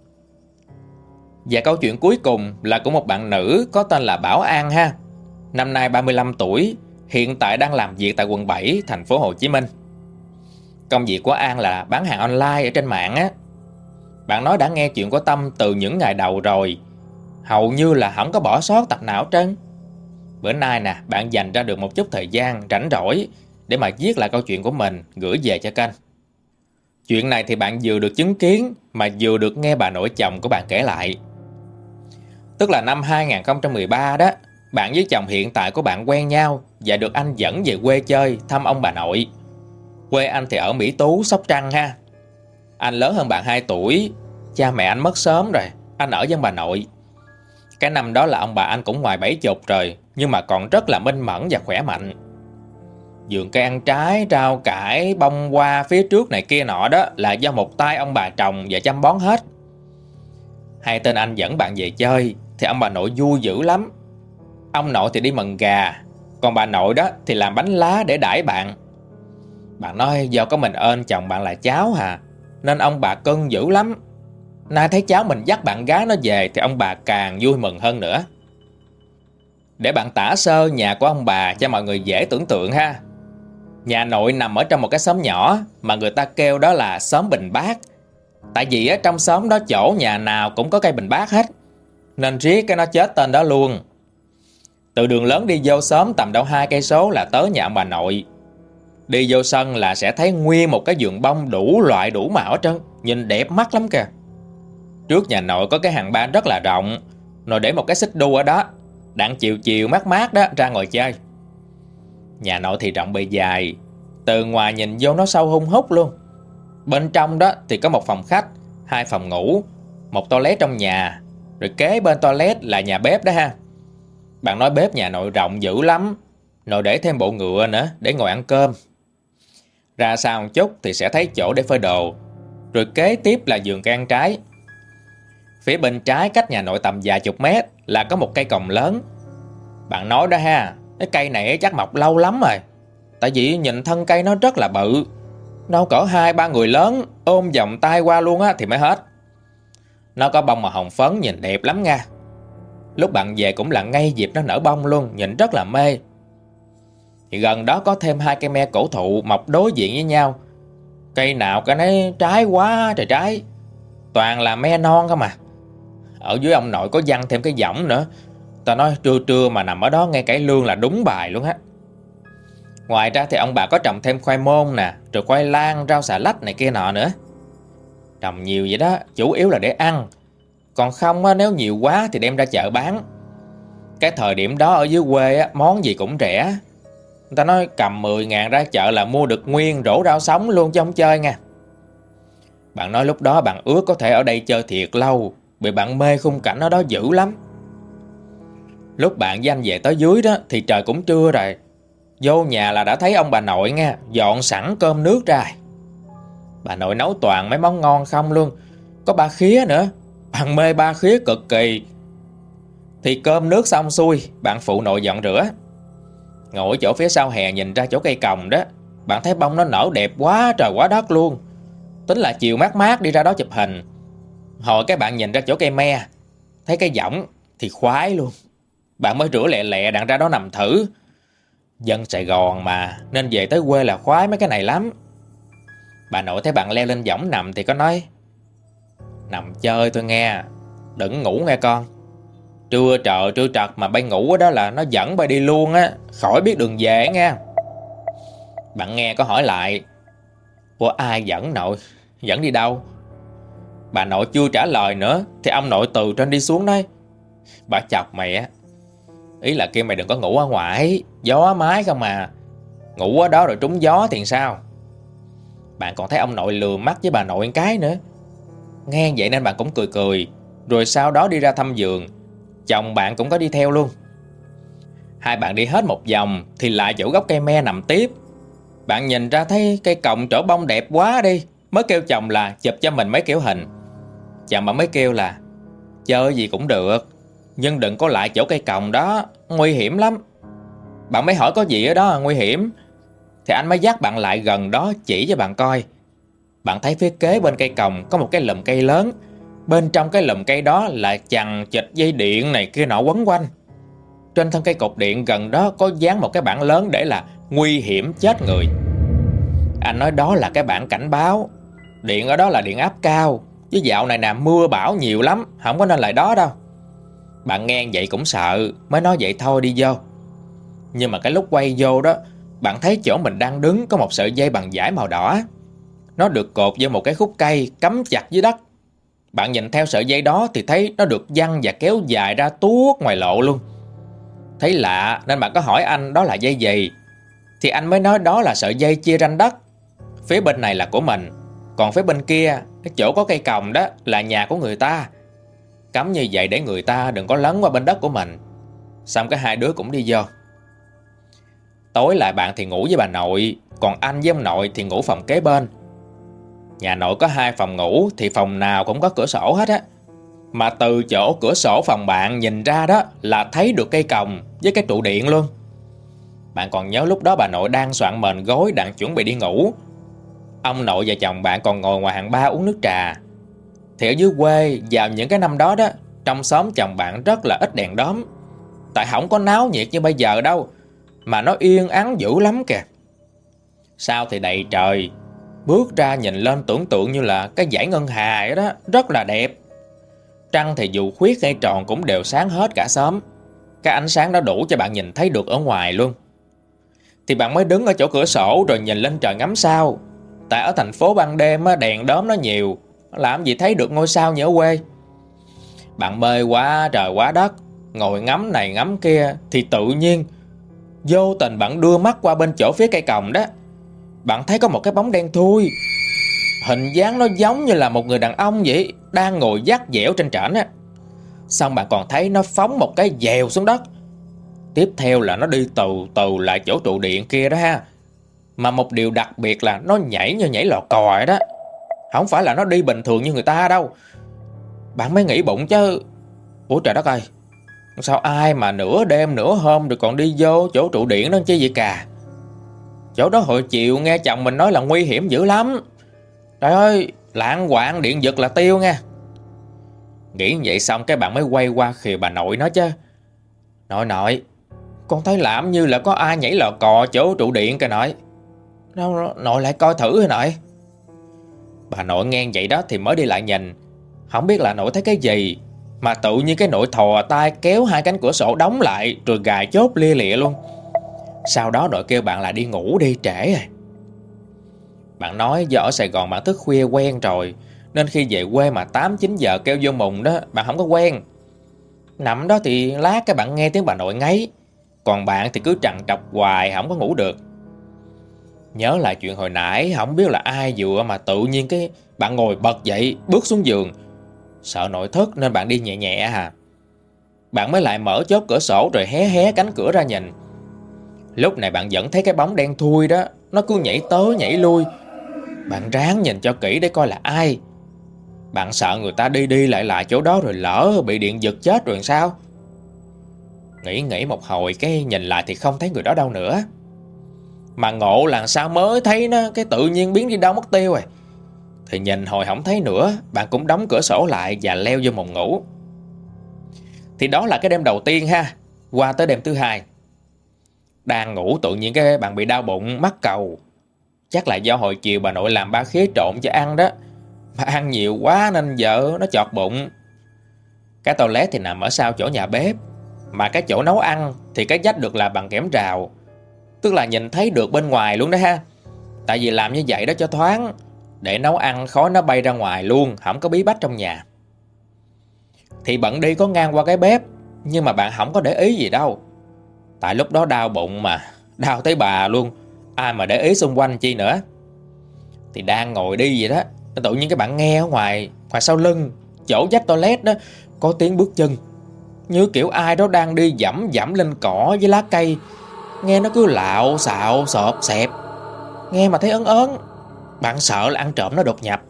Speaker 1: Và câu chuyện cuối cùng là của một bạn nữ có tên là Bảo An ha. Năm nay 35 tuổi, hiện tại đang làm việc tại quận 7, thành phố Hồ Chí Minh. Công việc của An là bán hàng online ở trên mạng á. Bạn nói đã nghe chuyện của Tâm từ những ngày đầu rồi, hầu như là không có bỏ sót tập nào hết trơn. Bữa nay nè, bạn dành ra được một chút thời gian rảnh rỗi để mà viết lại câu chuyện của mình gửi về cho kênh. Chuyện này thì bạn vừa được chứng kiến mà vừa được nghe bà nội chồng của bạn kể lại. Tức là năm 2013 đó, bạn với chồng hiện tại của bạn quen nhau và được anh dẫn về quê chơi thăm ông bà nội. Quê anh thì ở Mỹ Tú, Sóc Trăng ha. Anh lớn hơn bạn 2 tuổi, cha mẹ anh mất sớm rồi, anh ở với ông bà nội. Cái năm đó là ông bà anh cũng ngoài 70 rồi, nhưng mà còn rất là minh mẫn và khỏe mạnh. Vườn cây ăn trái, rau cải, bông hoa phía trước này kia nọ đó là do một tay ông bà trồng và chăm bón hết. Hai tên anh dẫn bạn về chơi thì ông bà nội vui dữ lắm. Ông nội thì đi mần gà, còn bà nội đó thì làm bánh lá để đãi bạn. Bạn nói do có mình ơn chồng bạn là cháu hà, nên ông bà cưng dữ lắm. Nay thấy cháu mình dắt bạn gái nó về thì ông bà càng vui mừng hơn nữa. Để bạn tả sơ nhà của ông bà cho mọi người dễ tưởng tượng ha. Nhà nội nằm ở trong một cái xóm nhỏ mà người ta kêu đó là xóm Bình Bát. Tại vì ở trong xóm đó chỗ nhà nào cũng có cây bình bát hết, nên riết cái nó chết tên đó luôn. Từ đường lớn đi vô xóm tầm đâu 2 cây số là tới nhà ông bà nội. Đi vô sân là sẽ thấy nguyên một cái vườn bông đủ loại đủ màu hết trơn, nhìn đẹp mắt lắm kìa. Trước nhà nội có cái hàng ban rất là rộng, nội để một cái xích đu ở đó, đặng chiều chiều mát mát đó ra ngồi chơi. Nhà nội thì rộng bề dài, từ ngoài nhìn vô nó sâu hun hút luôn. Bên trong đó thì có một phòng khách, 2 phòng ngủ, một toilet trong nhà, rồi kế bên toilet là nhà bếp đó ha. Bạn nói bếp nhà nội rộng dữ lắm, nội để thêm bộ ngựa nữa để ngồi ăn cơm. Ra sau một chút thì sẽ thấy chỗ để phơi đồ, rồi kế tiếp là vườn cây ăn trái. Phía bên trái cách nhà nội tầm vài chục mét là có một cây còng lớn. Bạn nói đó ha, cái cây này chắc mọc lâu lắm rồi, tại vì nhìn thân cây nó rất là bự, đâu cỡ 2-3 người lớn ôm vòng tay qua luôn á thì mới hết. Nó có bông màu hồng phấn nhìn đẹp lắm nha. Lúc bạn về cũng là ngay dịp nó nở bông luôn, nhìn rất là mê. Thì gần đó có thêm 2 cây me cổ thụ mọc đối diện với nhau. Cây nào cái nấy trái quá trời trái, toàn là me non không à. Ở dưới ông nội có văng thêm cái võng nữa. Ta nói trưa trưa mà nằm ở đó nghe cải lương là đúng bài luôn á. Ngoài ra thì ông bà có trồng thêm khoai môn nè, rồi khoai lang, rau xà lách này kia nọ nữa. Trồng nhiều vậy đó, chủ yếu là để ăn. Còn không á, nếu nhiều quá thì đem ra chợ bán. Cái thời điểm đó ở dưới quê á, món gì cũng rẻ. Người ta nói cầm 10.000 ra chợ là mua được nguyên rổ rau sống luôn chứ không chơi nha. Bạn nói lúc đó bạn ước có thể ở đây chơi thiệt lâu, vì bạn mê khung cảnh ở đó dữ lắm. Lúc bạn với anh về tới dưới đó thì trời cũng trưa rồi. Vô nhà là đã thấy ông bà nội nha, dọn sẵn cơm nước ra. Bà nội nấu toàn mấy món ngon không luôn. Có ba khía nữa, bạn mê ba khía cực kỳ. Thì cơm nước xong xuôi, bạn phụ nội dọn rửa. Ngồi chỗ phía sau hè nhìn ra chỗ cây còng đó, bạn thấy bông nó nở đẹp quá trời quá đất luôn. Tính là chiều mát mát đi ra đó chụp hình. Hồi cái bạn nhìn ra chỗ cây me, thấy cây võng thì khoái luôn. Bạn mới rửa lẹ lẹ đặng ra đó nằm thử. Dân Sài Gòn mà, nên về tới quê là khoái mấy cái này lắm. Bà nội thấy bạn leo lên võng nằm thì có nói: nằm chơi thôi nghe, đừng ngủ nghe con. Trưa trời trưa trật mà bay ngủ ở đó là nó dẫn bay đi luôn á, khỏi biết đường về nghe. Bạn nghe có hỏi lại: Ủa ai dẫn nội? Dẫn đi đâu? Bà nội chưa trả lời nữa thì ông nội từ trên đi xuống nói: Bà chọc mày á. Ý là kêu mày đừng có ngủ ở ngoài, gió mái không mà. Ngủ ở đó rồi trúng gió thì sao? Bạn còn thấy ông nội lừa mắt với bà nội cái nữa. Nghe vậy nên bạn cũng cười cười, rồi sau đó đi ra thăm giường. Chồng bạn cũng có đi theo luôn. Hai bạn đi hết một vòng thì lại chỗ gốc cây me nằm tiếp. Bạn nhìn ra thấy cây còng trổ bông đẹp quá đi, mới kêu chồng là chụp cho mình mấy kiểu hình. Chồng bạn mới kêu là chơi gì cũng được, nhưng đừng có lại chỗ cây còng đó, nguy hiểm lắm. Bạn mới hỏi có gì ở đó nguy hiểm, thì anh mới dắt bạn lại gần đó chỉ cho bạn coi. Bạn thấy phía kế bên cây còng có một cái lùm cây lớn. Bên trong cái lùm cây đó là chằng chịt dây điện này kia nọ quấn quanh. Trên thân cây cột điện gần đó có dán một cái bảng lớn để là nguy hiểm chết người. Anh nói đó là cái bảng cảnh báo. Điện ở đó là điện áp cao, chứ dạo này nè mưa bão nhiều lắm, không có nên lại đó đâu. Bạn nghe vậy cũng sợ, mới nói vậy thôi đi vô. Nhưng mà cái lúc quay vô đó, bạn thấy chỗ mình đang đứng có một sợi dây bằng vải màu đỏ. Nó được cột vô một cái khúc cây cắm chặt dưới đất. Bạn nhìn theo sợi dây đó thì thấy nó được giăng và kéo dài ra tuốt ngoài lộ luôn. Thấy lạ nên bạn có hỏi anh đó là dây gì, thì anh mới nói đó là sợi dây chia ranh đất. Phía bên này là của mình, còn phía bên kia, cái chỗ có cây còng đó là nhà của người ta. Cắm như vậy để người ta đừng có lấn qua bên đất của mình. Xong cái hai đứa cũng đi vô. Tối lại bạn thì ngủ với bà nội, còn anh với ông nội thì ngủ phòng kế bên. Nhà nội có 2 phòng ngủ thì phòng nào cũng có cửa sổ hết á. Mà từ chỗ cửa sổ phòng bạn nhìn ra đó là thấy được cây còng với cái trụ điện luôn. Bạn còn nhớ lúc đó bà nội đang soạn mền gối đang chuẩn bị đi ngủ. Ông nội và chồng bạn còn ngồi ngoài hàng ba uống nước trà. Thì ở dưới quê vào những cái năm đó đó, trong xóm chồng bạn rất là ít đèn đóm. Tại không có náo nhiệt như bây giờ đâu, mà nó yên ắng dữ lắm kìa. Sao thì đầy trời, bước ra nhìn lên tưởng tượng như là cái dãy ngân hà ấy đó, rất là đẹp. Trăng thì dù khuyết hay tròn cũng đều sáng hết cả xóm. Cái ánh sáng đó đủ cho bạn nhìn thấy được ở ngoài luôn. Thì bạn mới đứng ở chỗ cửa sổ rồi nhìn lên trời ngắm sao. Tại ở thành phố ban đêm đèn đóm nó nhiều, làm gì thấy được ngôi sao như ở quê. Bạn mê quá trời quá đất, ngồi ngắm này ngắm kia thì tự nhiên vô tình bạn đưa mắt qua bên chỗ phía cây còng đó. Bạn thấy có một cái bóng đen thui, hình dáng nó giống như là một người đàn ông vậy, đang ngồi vắt dẻo trên trển á. Xong bạn còn thấy nó phóng một cái dèo xuống đất. Tiếp theo là nó đi từ từ lại chỗ trụ điện kia đó ha. Mà một điều đặc biệt là nó nhảy như nhảy lò cò đó, không phải là nó đi bình thường như người ta đâu. Bạn mới nghĩ bụng chứ, ủa trời đất ơi, sao ai mà nửa đêm nửa hôm rồi còn đi vô chỗ trụ điện đó chứ gì cả. Chỗ đó hồi chiều nghe chồng mình nói là nguy hiểm dữ lắm. Trời ơi, lạng quạng điện giật là tiêu nha. Nghĩ vậy xong cái bạn mới quay qua khìa bà nội nói chứ: Nội, con thấy làm như là có ai nhảy lò cò chỗ trụ điện kìa nội. Đâu, nội lại coi thử hả nội. Bà nội nghe vậy đó thì mới đi lại nhìn. Không biết là nội thấy cái gì, mà tự nhiên cái nội thò tay kéo 2 cánh cửa sổ đóng lại rồi gài chốt lia lịa luôn. Sau đó nội kêu bạn là đi ngủ đi, trễ rồi. Bạn nói do ở Sài Gòn bạn thức khuya quen rồi, nên khi về quê mà 8-9 giờ kêu vô mùng đó bạn không có quen. Nằm đó thì lát cái bạn nghe tiếng bà nội ngáy, còn bạn thì cứ trằn trọc hoài không có ngủ được. Nhớ lại chuyện hồi nãy, không biết là ai dựa mà tự nhiên cái bạn ngồi bật dậy bước xuống giường. Sợ nội thức nên bạn đi nhẹ nhẹ hà. Bạn mới lại mở chốt cửa sổ rồi hé hé cánh cửa ra nhìn. Lúc này bạn vẫn thấy cái bóng đen thui đó, nó cứ nhảy tới nhảy lui. Bạn ráng nhìn cho kỹ để coi là ai. Bạn sợ người ta đi đi lại lại chỗ đó rồi lỡ bị điện giật chết rồi sao. Nghĩ một hồi cái nhìn lại thì không thấy người đó đâu nữa. Mà ngộ là sao mới thấy nó cái tự nhiên biến đi đâu mất tiêu rồi. Thì nhìn hồi không thấy nữa, bạn cũng đóng cửa sổ lại và leo vô phòng ngủ. Thì đó là cái đêm đầu tiên ha. Qua tới đêm thứ hai, đang ngủ tự nhiên cái bạn bị đau bụng mắc cầu. Chắc là do hồi chiều bà nội làm ba khía trộn cho ăn đó, mà ăn nhiều quá nên vợ nó chọt bụng. Cái toilet thì nằm ở sau chỗ nhà bếp, mà cái chỗ nấu ăn thì cái vách được làm bằng kẽm rào, tức là nhìn thấy được bên ngoài luôn đó ha. Tại vì làm như vậy đó cho thoáng, để nấu ăn khói nó bay ra ngoài luôn, không có bí bách trong nhà. Thì bận đi có ngang qua cái bếp, nhưng mà bạn không có để ý gì đâu. Tại lúc đó đau bụng mà, đau tới bà luôn, ai mà để ý xung quanh chi nữa. Thì đang ngồi đi vậy đó, tự nhiên các bạn nghe ở ngoài sau lưng, chỗ vách toilet đó, có tiếng bước chân, như kiểu ai đó đang đi dẫm dẫm lên cỏ với lá cây. Nghe nó cứ lạo xạo xộp xẹp, nghe mà thấy ớn ớn. Bạn sợ là ăn trộm nó đột nhập.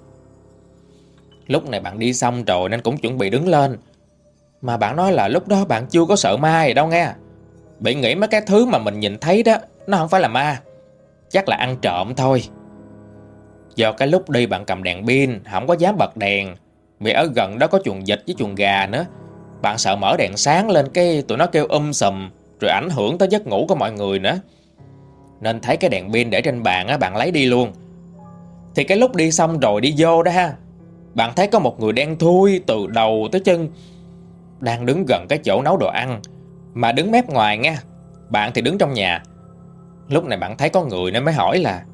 Speaker 1: Lúc này bạn đi xong rồi nên cũng chuẩn bị đứng lên. Mà bạn nói là lúc đó bạn chưa có sợ ma gì đâu nghe. Bị nghĩ mấy cái thứ mà mình nhìn thấy đó, nó không phải là ma, chắc là ăn trộm thôi. Do cái lúc đi bạn cầm đèn pin, không có dám bật đèn, vì ở gần đó có chuồng vịt với chuồng gà nữa. Bạn sợ mở đèn sáng lên cái tụi nó kêu sùm, rồi ảnh hưởng tới giấc ngủ của mọi người nữa. Nên thấy cái đèn pin để trên bàn á, bạn lấy đi luôn. Thì cái lúc đi xong rồi đi vô đó ha, bạn thấy có một người đen thui từ đầu tới chân, đang đứng gần cái chỗ nấu đồ ăn, mà đứng mép ngoài nha. Bạn thì đứng trong nhà. Lúc này bạn thấy có người nên mới hỏi là: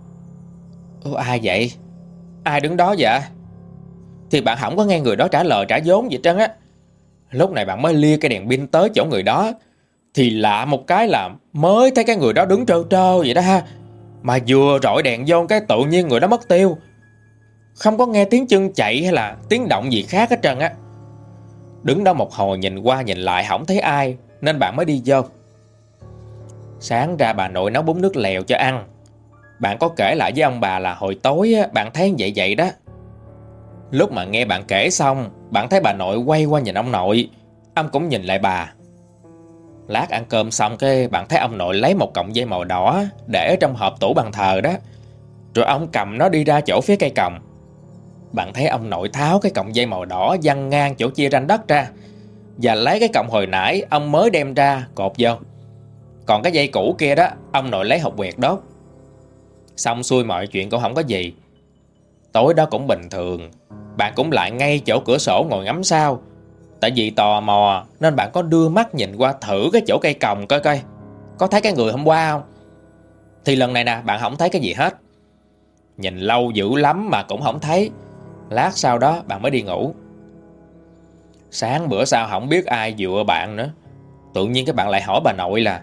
Speaker 1: ai vậy? Ai đứng đó vậy? Thì bạn không có nghe người đó trả lời trả vốn gì hết trơn á. Lúc này bạn mới lia cái đèn pin tới chỗ người đó. Thì lạ một cái là mới thấy cái người đó đứng trơ trơ vậy đó ha, mà vừa rọi đèn vô cái tự nhiên người đó mất tiêu. Không có nghe tiếng chân chạy hay là tiếng động gì khác hết trơn á. Đứng đó một hồi nhìn qua nhìn lại không thấy ai, nên bạn mới đi vô. Sáng ra bà nội nấu bún nước lèo cho ăn. Bạn có kể lại với ông bà là hồi tối á, bạn thấy vậy vậy đó. Lúc mà nghe bạn kể xong, bạn thấy bà nội quay qua nhìn ông nội, ông cũng nhìn lại bà. Lát ăn cơm xong cái bạn thấy ông nội lấy một cọng dây màu đỏ để ở trong hộp tủ bàn thờ đó, rồi ông cầm nó đi ra chỗ phía cây còng. Bạn thấy ông nội tháo cái cọng dây màu đỏ văng ngang chỗ chia ranh đất ra, và lấy cái cọng hồi nãy ông mới đem ra cột vô. Còn cái dây cũ kia đó, ông nội lấy hộp quẹt đốt. Xong xuôi mọi chuyện cũng không có gì. Tối đó cũng bình thường, bạn cũng lại ngay chỗ cửa sổ ngồi ngắm sao. Tại vì tò mò nên bạn có đưa mắt nhìn qua thử cái chỗ cây còng coi coi có thấy cái người hôm qua không. Thì lần này nè, bạn không thấy cái gì hết. Nhìn lâu dữ lắm mà cũng không thấy. Lát sau đó bạn mới đi ngủ. Sáng bữa sau không biết ai dựa bạn nữa, tự nhiên các bạn lại hỏi bà nội là: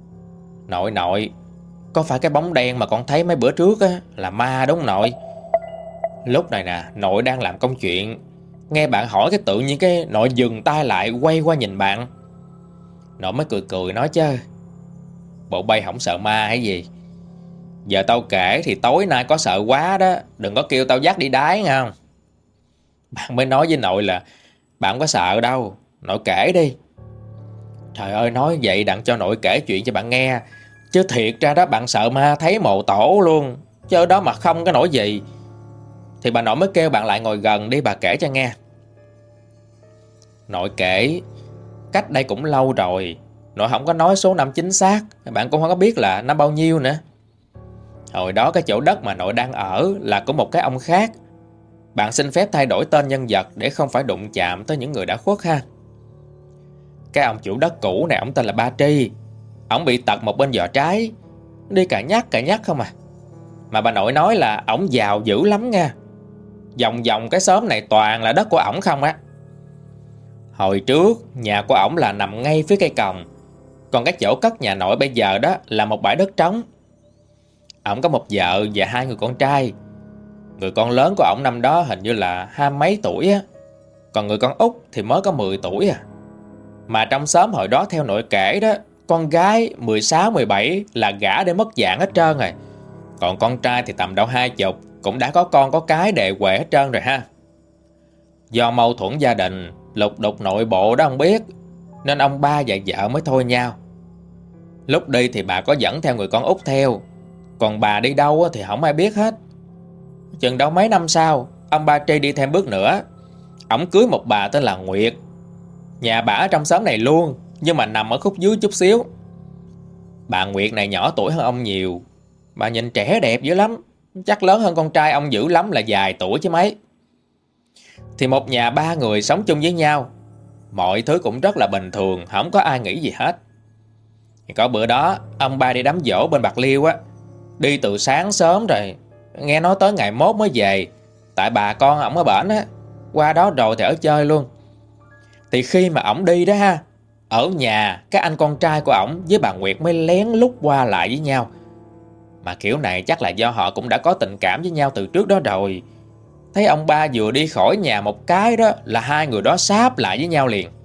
Speaker 1: Nội, có phải cái bóng đen mà con thấy mấy bữa trước á là ma đúng không nội? Lúc này nè, nội đang làm công chuyện, nghe bạn hỏi cái tự nhiên cái nội dừng tay lại quay qua nhìn bạn. Nội mới cười cười nói chứ: bộ bay không sợ ma hay gì? Giờ tao kể thì tối nay có sợ quá đó, đừng có kêu tao dắt đi đái nghe không? Bạn mới nói với nội là: bạn không có sợ đâu, nội kể đi. Trời ơi, nói vậy đặng cho nội kể chuyện cho bạn nghe, chứ thiệt ra đó bạn sợ ma thấy mộ tổ luôn, chứ ở đó mà không có nổi gì. Thì bà nội mới kêu bạn lại ngồi gần đi, bà kể cho nghe. Nội kể cách đây cũng lâu rồi, nội không có nói số năm chính xác, bạn cũng không có biết là năm bao nhiêu nữa. Hồi đó cái chỗ đất mà nội đang ở là của một cái ông khác. Bạn xin phép thay đổi tên nhân vật để không phải đụng chạm tới những người đã khuất ha. Cái ông chủ đất cũ này, ông tên là Ba Tri. Ông bị tật một bên giò trái, đi cà nhắc không à. Mà bà nội nói là ổng giàu dữ lắm nha. Vòng vòng cái xóm này toàn là đất của ổng không á. Hồi trước nhà của ổng là nằm ngay phía cây còng, còn cái chỗ cất nhà nội bây giờ đó là một bãi đất trống. Ổng có một vợ và hai người con trai. Người con lớn của ổng năm đó hình như là 20 mấy tuổi á, còn người con út thì mới có 10 tuổi à. Mà trong xóm hồi đó theo nội kể đó, con gái 16, 17 là gả để mất dạng hết trơn rồi. Còn con trai thì tầm đâu 20, cũng đã có con có cái đệ huệ hết trơn rồi ha. Do mâu thuẫn gia đình, lục đục nội bộ đó không biết, nên ông ba và vợ mới thôi nhau. Lúc đi thì bà có dẫn theo người con út theo, còn bà đi đâu thì không ai biết hết. Chừng đâu mấy năm sau, ông Ba Tri đi thêm bước nữa. Ổng cưới một bà tên là Nguyệt. Nhà bà ở trong xóm này luôn, nhưng mà nằm ở khúc dưới chút xíu. Bà Nguyệt này nhỏ tuổi hơn ông nhiều. Bà nhìn trẻ đẹp dữ lắm, chắc lớn hơn con trai ông dữ lắm là vài tuổi chứ mấy. Thì một nhà ba người sống chung với nhau, mọi thứ cũng rất là bình thường, không có ai nghĩ gì hết. Có bữa đó ông ba đi đám giỗ bên Bạc Liêu á, Đi từ sáng sớm rồi, nghe nói tới ngày mốt mới về. Tại bà con ổng ở bển á, qua đó rồi thì ở chơi luôn. Thì khi mà ổng đi đó ha, ở nhà các anh con trai của ổng với bà Nguyệt mới lén lút qua lại với nhau. Mà kiểu này chắc là do họ cũng đã có tình cảm với nhau từ trước đó rồi. Thấy ông ba vừa đi khỏi nhà một cái đó là hai người đó sáp lại với nhau liền.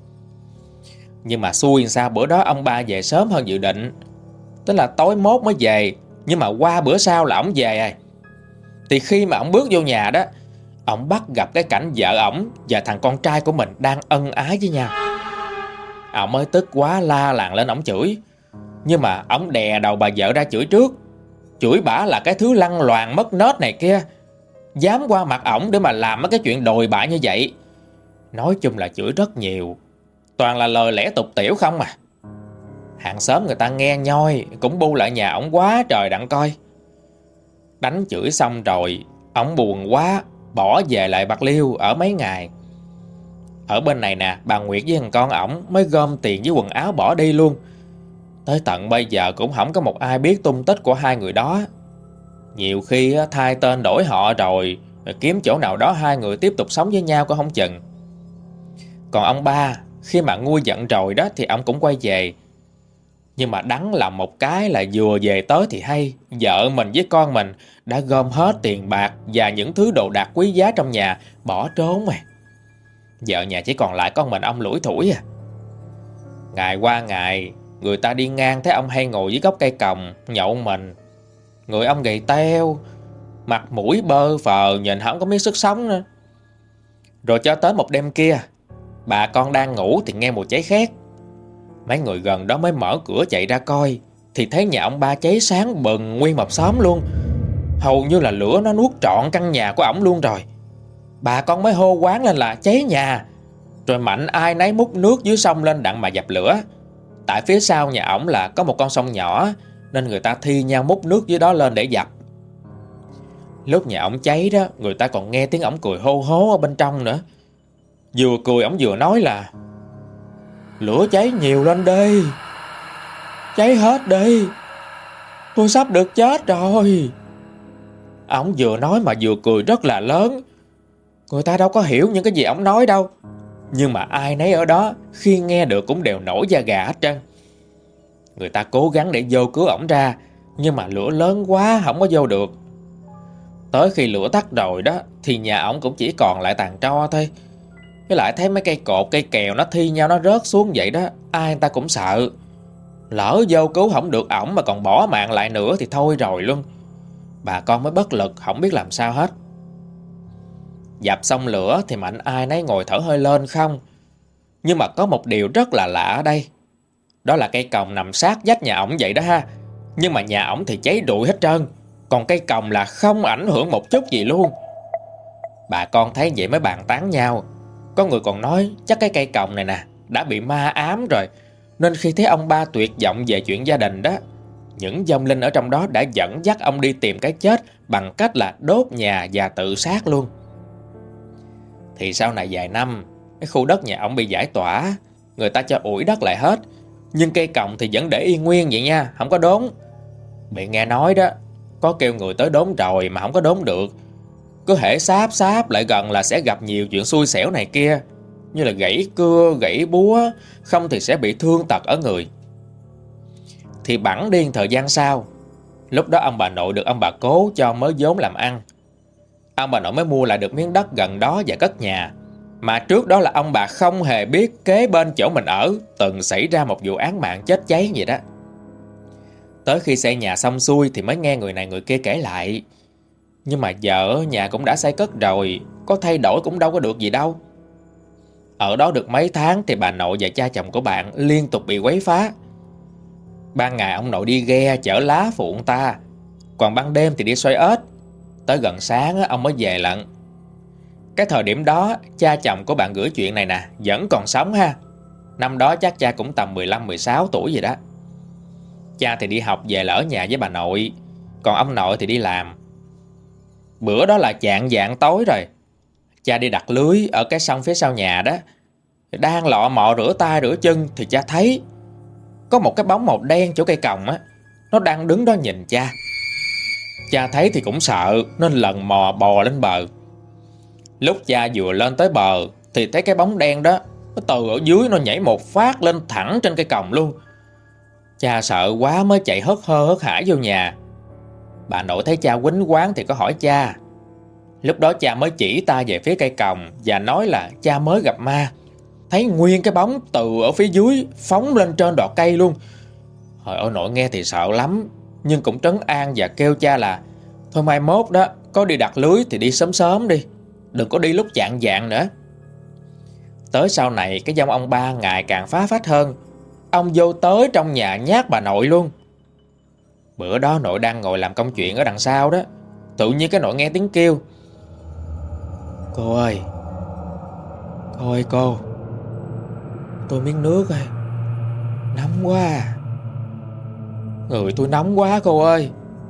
Speaker 1: Nhưng mà xui sao bữa đó ông ba về sớm hơn dự định, tức là tối mốt mới về. Nhưng mà qua bữa sau là ổng về rồi. Thì khi mà ổng bước vô nhà đó, ổng bắt gặp cái cảnh vợ ổng và thằng con trai của mình đang ân ái với nhau. Ổng mới tức quá la làng lên ổng chửi. Nhưng mà ổng đè đầu bà vợ ra chửi trước. Chửi bả là cái thứ lăng loàn mất nết này kia, dám qua mặt ổng để mà làm mấy cái chuyện đồi bại như vậy. Nói chung là chửi rất nhiều, toàn là lời lẽ tục tiểu không à. Hàng xóm người ta nghe nhoi cũng bu lại nhà ổng quá trời đặng coi. Đánh chửi xong rồi, ổng buồn quá bỏ về lại Bạc Liêu ở mấy ngày. Ở bên này nè, bà Nguyệt với thằng con ổng mới gom tiền với quần áo bỏ đi luôn. Tới tận bây giờ cũng không có một ai biết tung tích của hai người đó. Nhiều khi thay tên đổi họ rồi kiếm chỗ nào đó hai người tiếp tục sống với nhau cũng không chừng. Còn ông ba, khi mà nguôi giận rồi đó thì ông cũng quay về. Nhưng mà đắng lòng một cái là vừa về tới thì hay, vợ mình với con mình đã gom hết tiền bạc và những thứ đồ đạc quý giá trong nhà bỏ trốn mà. Vợ nhà chỉ còn lại con mình ông lủi thủi à. Ngày qua ngày, người ta đi ngang thấy ông hay ngồi dưới gốc cây còng nhậu mình. Người ông gầy teo, mặt mũi bơ phờ, nhìn không có miếng sức sống nữa. Rồi cho tới một đêm kia, bà con đang ngủ thì nghe mùi cháy khét. Mấy người gần đó mới mở cửa chạy ra coi, thì thấy nhà ông ba cháy sáng bừng nguyên một xóm luôn. Hầu như là lửa nó nuốt trọn căn nhà của ổng luôn rồi. Bà con mới hô quán lên là cháy nhà. Rồi mạnh ai nấy múc nước dưới sông lên đặng mà dập lửa. Tại phía sau nhà ổng là có một con sông nhỏ, nên người ta thi nhau múc nước dưới đó lên để dập. Lúc nhà ổng cháy đó, người ta còn nghe tiếng ổng cười hô hố ở bên trong nữa. Vừa cười ổng vừa nói là lửa cháy nhiều lên đi, cháy hết đi, tôi sắp được chết rồi. Ổng vừa nói mà vừa cười rất là lớn. Người ta đâu có hiểu những cái gì ổng nói đâu, nhưng mà ai nấy ở đó khi nghe được cũng đều nổi da gà hết trơn. Người ta cố gắng để vô cứu ổng ra, nhưng mà lửa lớn quá không có vô được. Tới khi lửa tắt rồi đó thì nhà ổng cũng chỉ còn lại tàn tro thôi. Với lại thấy mấy cây cột cây kèo nó thi nhau nó rớt xuống vậy đó, ai người ta cũng sợ. Lỡ vô cứu không được ổng mà còn bỏ mạng lại nữa thì thôi rồi luôn. Bà con mới bất lực không biết làm sao hết. Dập xong lửa thì mạnh ai nấy ngồi thở hơi lên không. Nhưng mà có một điều rất là lạ ở đây. Đó là cây còng nằm sát vách nhà ổng vậy đó ha. Nhưng mà nhà ổng thì cháy rụi hết trơn, còn cây còng là không ảnh hưởng một chút gì luôn. Bà con thấy vậy mới bàn tán nhau. Có người còn nói chắc cái cây còng này nè đã bị ma ám rồi, nên khi thấy ông ba tuyệt vọng về chuyện gia đình đó, những vong linh ở trong đó đã dẫn dắt ông đi tìm cái chết bằng cách là đốt nhà và tự sát luôn. Thì sau này vài năm, cái khu đất nhà ông bị giải tỏa, người ta cho ủi đất lại hết, nhưng cây còng thì vẫn để yên nguyên vậy nha, không có đốn. Bị nghe nói đó, có kêu người tới đốn rồi mà không có đốn được. Cứ hễ sáp lại gần là sẽ gặp nhiều chuyện xui xẻo này kia, như là gãy cưa, gãy búa, không thì sẽ bị thương tật ở người. Thì bẵng đi thời gian sau, lúc đó ông bà nội được ông bà cố cho mới vốn làm ăn. Ông bà nội mới mua lại được miếng đất gần đó và cất nhà. Mà trước đó là ông bà không hề biết kế bên chỗ mình ở từng xảy ra một vụ án mạng chết cháy vậy đó. Tới khi xây nhà xong xuôi thì mới nghe người này người kia kể lại. Nhưng mà giờ nhà cũng đã xây cất rồi, có thay đổi cũng đâu có được gì đâu. Ở đó được mấy tháng thì bà nội và cha chồng của bạn liên tục bị quấy phá. Ban ngày ông nội đi ghe chở lá phụ ông ta, còn ban đêm thì đi xoay ếch. Tới gần sáng ông mới về lận. Cái thời điểm đó cha chồng của bạn gửi chuyện này nè vẫn còn sống ha. Năm đó chắc cha cũng tầm 15-16 tuổi vậy đó. Cha thì đi học về là ở nhà với bà nội, còn ông nội thì đi làm. Bữa đó là chạng vạng tối rồi, cha đi đặt lưới ở cái sông phía sau nhà đó. Đang lọ mọ rửa tay rửa chân thì cha thấy có một cái bóng màu đen chỗ cây còng á, nó đang đứng đó nhìn cha. Cha thấy thì cũng sợ nên lần mò bò lên bờ. Lúc cha vừa lên tới bờ thì thấy cái bóng đen đó, nó từ ở dưới nó nhảy một phát lên thẳng trên cây còng luôn. Cha sợ quá mới chạy hớt hơ hớt hải vô nhà. Bà nội thấy cha quýnh quáng thì có hỏi cha. Lúc đó cha mới chỉ ta về phía cây còng và nói là cha mới gặp ma. Thấy nguyên cái bóng từ ở phía dưới phóng lên trên đọt cây luôn. Hồi ôi nội nghe thì sợ lắm, nhưng cũng trấn an và kêu cha là thôi mai mốt đó có đi đặt lưới thì đi sớm sớm đi, đừng có đi lúc chạng vạng nữa. Tới sau này cái dông ông ba ngày càng phá phách hơn. Ông vô tới trong nhà nhát bà nội luôn. Bữa đó nội đang ngồi làm công chuyện ở đằng sau đó, tự nhiên cái nội nghe tiếng kêu: Cô ơi, cô ơi cô, tôi miếng nước ơi, nóng quá. Người tôi nóng quá cô ơi.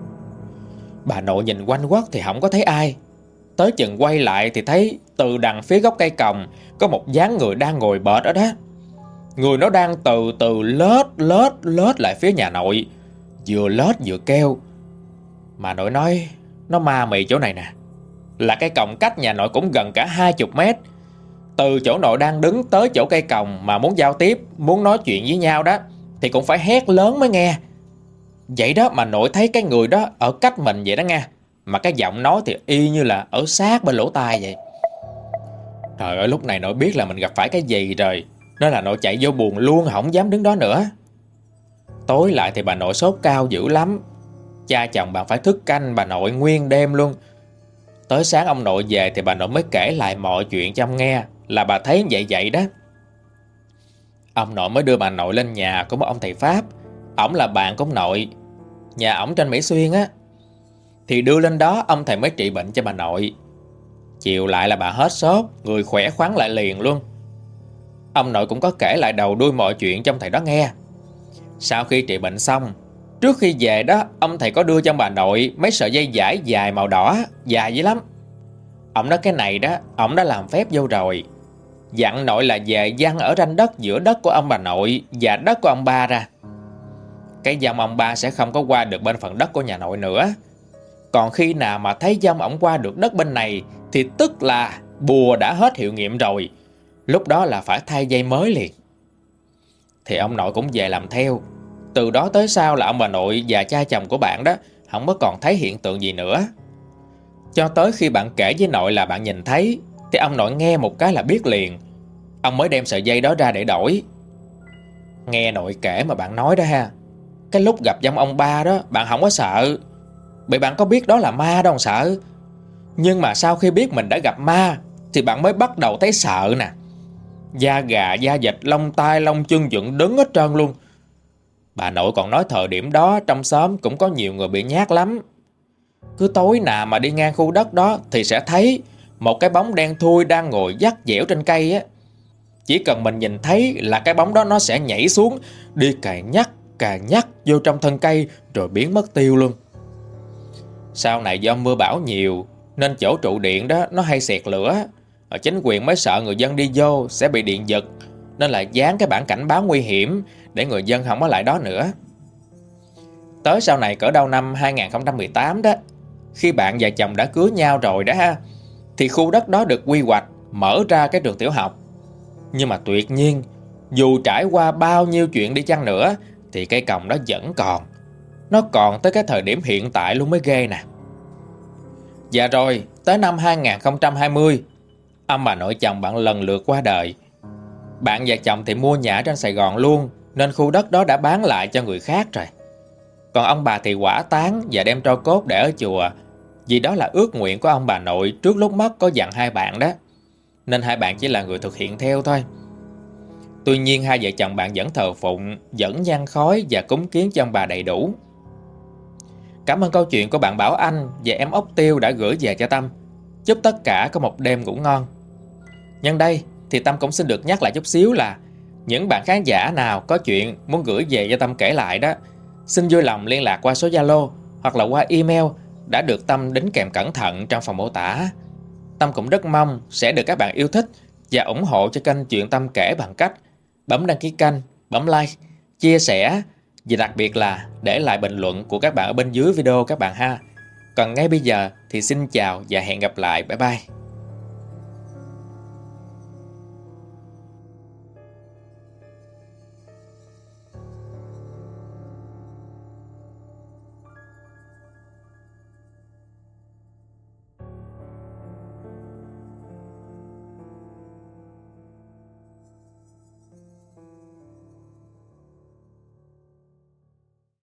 Speaker 1: Bà nội nhìn quanh quất thì không có thấy ai. Tới chừng quay lại thì thấy từ đằng phía gốc cây còng có một dáng người đang ngồi bệt ở đó. Người nó đang từ từ lết lại phía nhà nội, vừa lết vừa kêu. Mà nội nói nó ma mị chỗ này nè, là cây còng cách nhà nội cũng gần cả 20 mét. Từ chỗ nội đang đứng tới chỗ cây còng mà muốn giao tiếp, muốn nói chuyện với nhau đó thì cũng phải hét lớn mới nghe. Vậy đó mà nội thấy cái người đó ở cách mình vậy đó nghe, mà cái giọng nói thì y như là ở sát bên lỗ tai vậy. Trời ơi, lúc này nội biết là mình gặp phải cái gì rồi, nên là nội chạy vô buồng luôn, không dám đứng đó nữa. Tối lại thì bà nội sốt cao dữ lắm. Cha chồng bạn phải thức canh bà nội nguyên đêm luôn. Tới sáng ông nội về thì bà nội mới kể lại mọi chuyện cho ông nghe, là bà thấy vậy đó. Ông nội mới đưa bà nội lên nhà của một ông thầy Pháp. Ổng là bạn của ông nội, nhà ổng trên Mỹ Xuyên á. Thì đưa lên đó ông thầy mới trị bệnh cho bà nội. Chiều lại là bà hết sốt, người khỏe khoắn lại liền luôn. Ông nội cũng có kể lại đầu đuôi mọi chuyện cho ông thầy đó nghe. Sau khi trị bệnh xong, trước khi về đó, ông thầy có đưa cho bà nội mấy sợi dây vải dài màu đỏ, dài dữ lắm. Ông nói cái này đó, ông đã làm phép vô rồi. Dặn nội là về giăng ở ranh đất giữa đất của ông bà nội và đất của ông ba ra. Cái dòng ông ba sẽ không có qua được bên phần đất của nhà nội nữa. Còn khi nào mà thấy dòng ổng qua được đất bên này thì tức là bùa đã hết hiệu nghiệm rồi. Lúc đó là phải thay dây mới liền. Thì ông nội cũng về làm theo. Từ đó tới sau là ông bà nội và cha chồng của bạn đó không có còn thấy hiện tượng gì nữa. Cho tới khi bạn kể với nội là bạn nhìn thấy, thì ông nội nghe một cái là biết liền. Ông mới đem sợi dây đó ra để đổi. Nghe nội kể mà bạn nói đó ha, cái lúc gặp dòng ông ba đó bạn không có sợ, bởi bạn có biết đó là ma đâu sợ. Nhưng mà sau khi biết mình đã gặp ma thì bạn mới bắt đầu thấy sợ nè. Da gà, da vịt, lông tai, lông chân dựng đứng hết trơn luôn. Bà nội còn nói thời điểm đó trong xóm cũng có nhiều người bị nhát lắm. Cứ tối nào mà đi ngang khu đất đó thì sẽ thấy một cái bóng đen thui đang ngồi vắt dẻo trên cây á. Chỉ cần mình nhìn thấy là cái bóng đó nó sẽ nhảy xuống, đi cà nhắc vô trong thân cây rồi biến mất tiêu luôn. Sau này do mưa bão nhiều nên chỗ trụ điện đó nó hay xẹt lửa. Chính quyền mới sợ người dân đi vô sẽ bị điện giật, nên là dán cái bảng cảnh báo nguy hiểm để người dân không có lại đó nữa. Tới sau này cỡ đầu năm 2018 đó, khi bạn và chồng đã cưới nhau rồi đó ha, thì khu đất đó được quy hoạch mở ra cái trường tiểu học. Nhưng mà tuyệt nhiên, dù trải qua bao nhiêu chuyện đi chăng nữa thì cây còng đó vẫn còn. Nó còn tới cái thời điểm hiện tại luôn mới ghê nè. Và rồi, tới năm 2020, ông bà nội chồng bạn lần lượt qua đời. Bạn và chồng thì mua nhà trên Sài Gòn luôn, nên khu đất đó đã bán lại cho người khác rồi. Còn ông bà thì hỏa táng và đem tro cốt để ở chùa, vì đó là ước nguyện của ông bà nội trước lúc mất có dặn hai bạn đó, nên hai bạn chỉ là người thực hiện theo thôi. Tuy nhiên hai vợ chồng bạn vẫn thờ phụng, vẫn nhang khói và cúng kiến cho ông bà đầy đủ. Cảm ơn câu chuyện của bạn Bảo Anh và em Ốc Tiêu đã gửi về cho Tâm. Chúc tất cả có một đêm ngủ ngon. Nhân đây thì Tâm cũng xin được nhắc lại chút xíu là những bạn khán giả nào có chuyện muốn gửi về cho Tâm kể lại đó, xin vui lòng liên lạc qua số Zalo hoặc là qua email đã được Tâm đính kèm cẩn thận trong phần mô tả. Tâm cũng rất mong sẽ được các bạn yêu thích và ủng hộ cho kênh Chuyện Tâm Kể bằng cách bấm đăng ký kênh, bấm like, chia sẻ và đặc biệt là để lại bình luận của các bạn ở bên dưới video các bạn ha. Còn ngay bây giờ thì xin chào và hẹn gặp lại. Bye bye.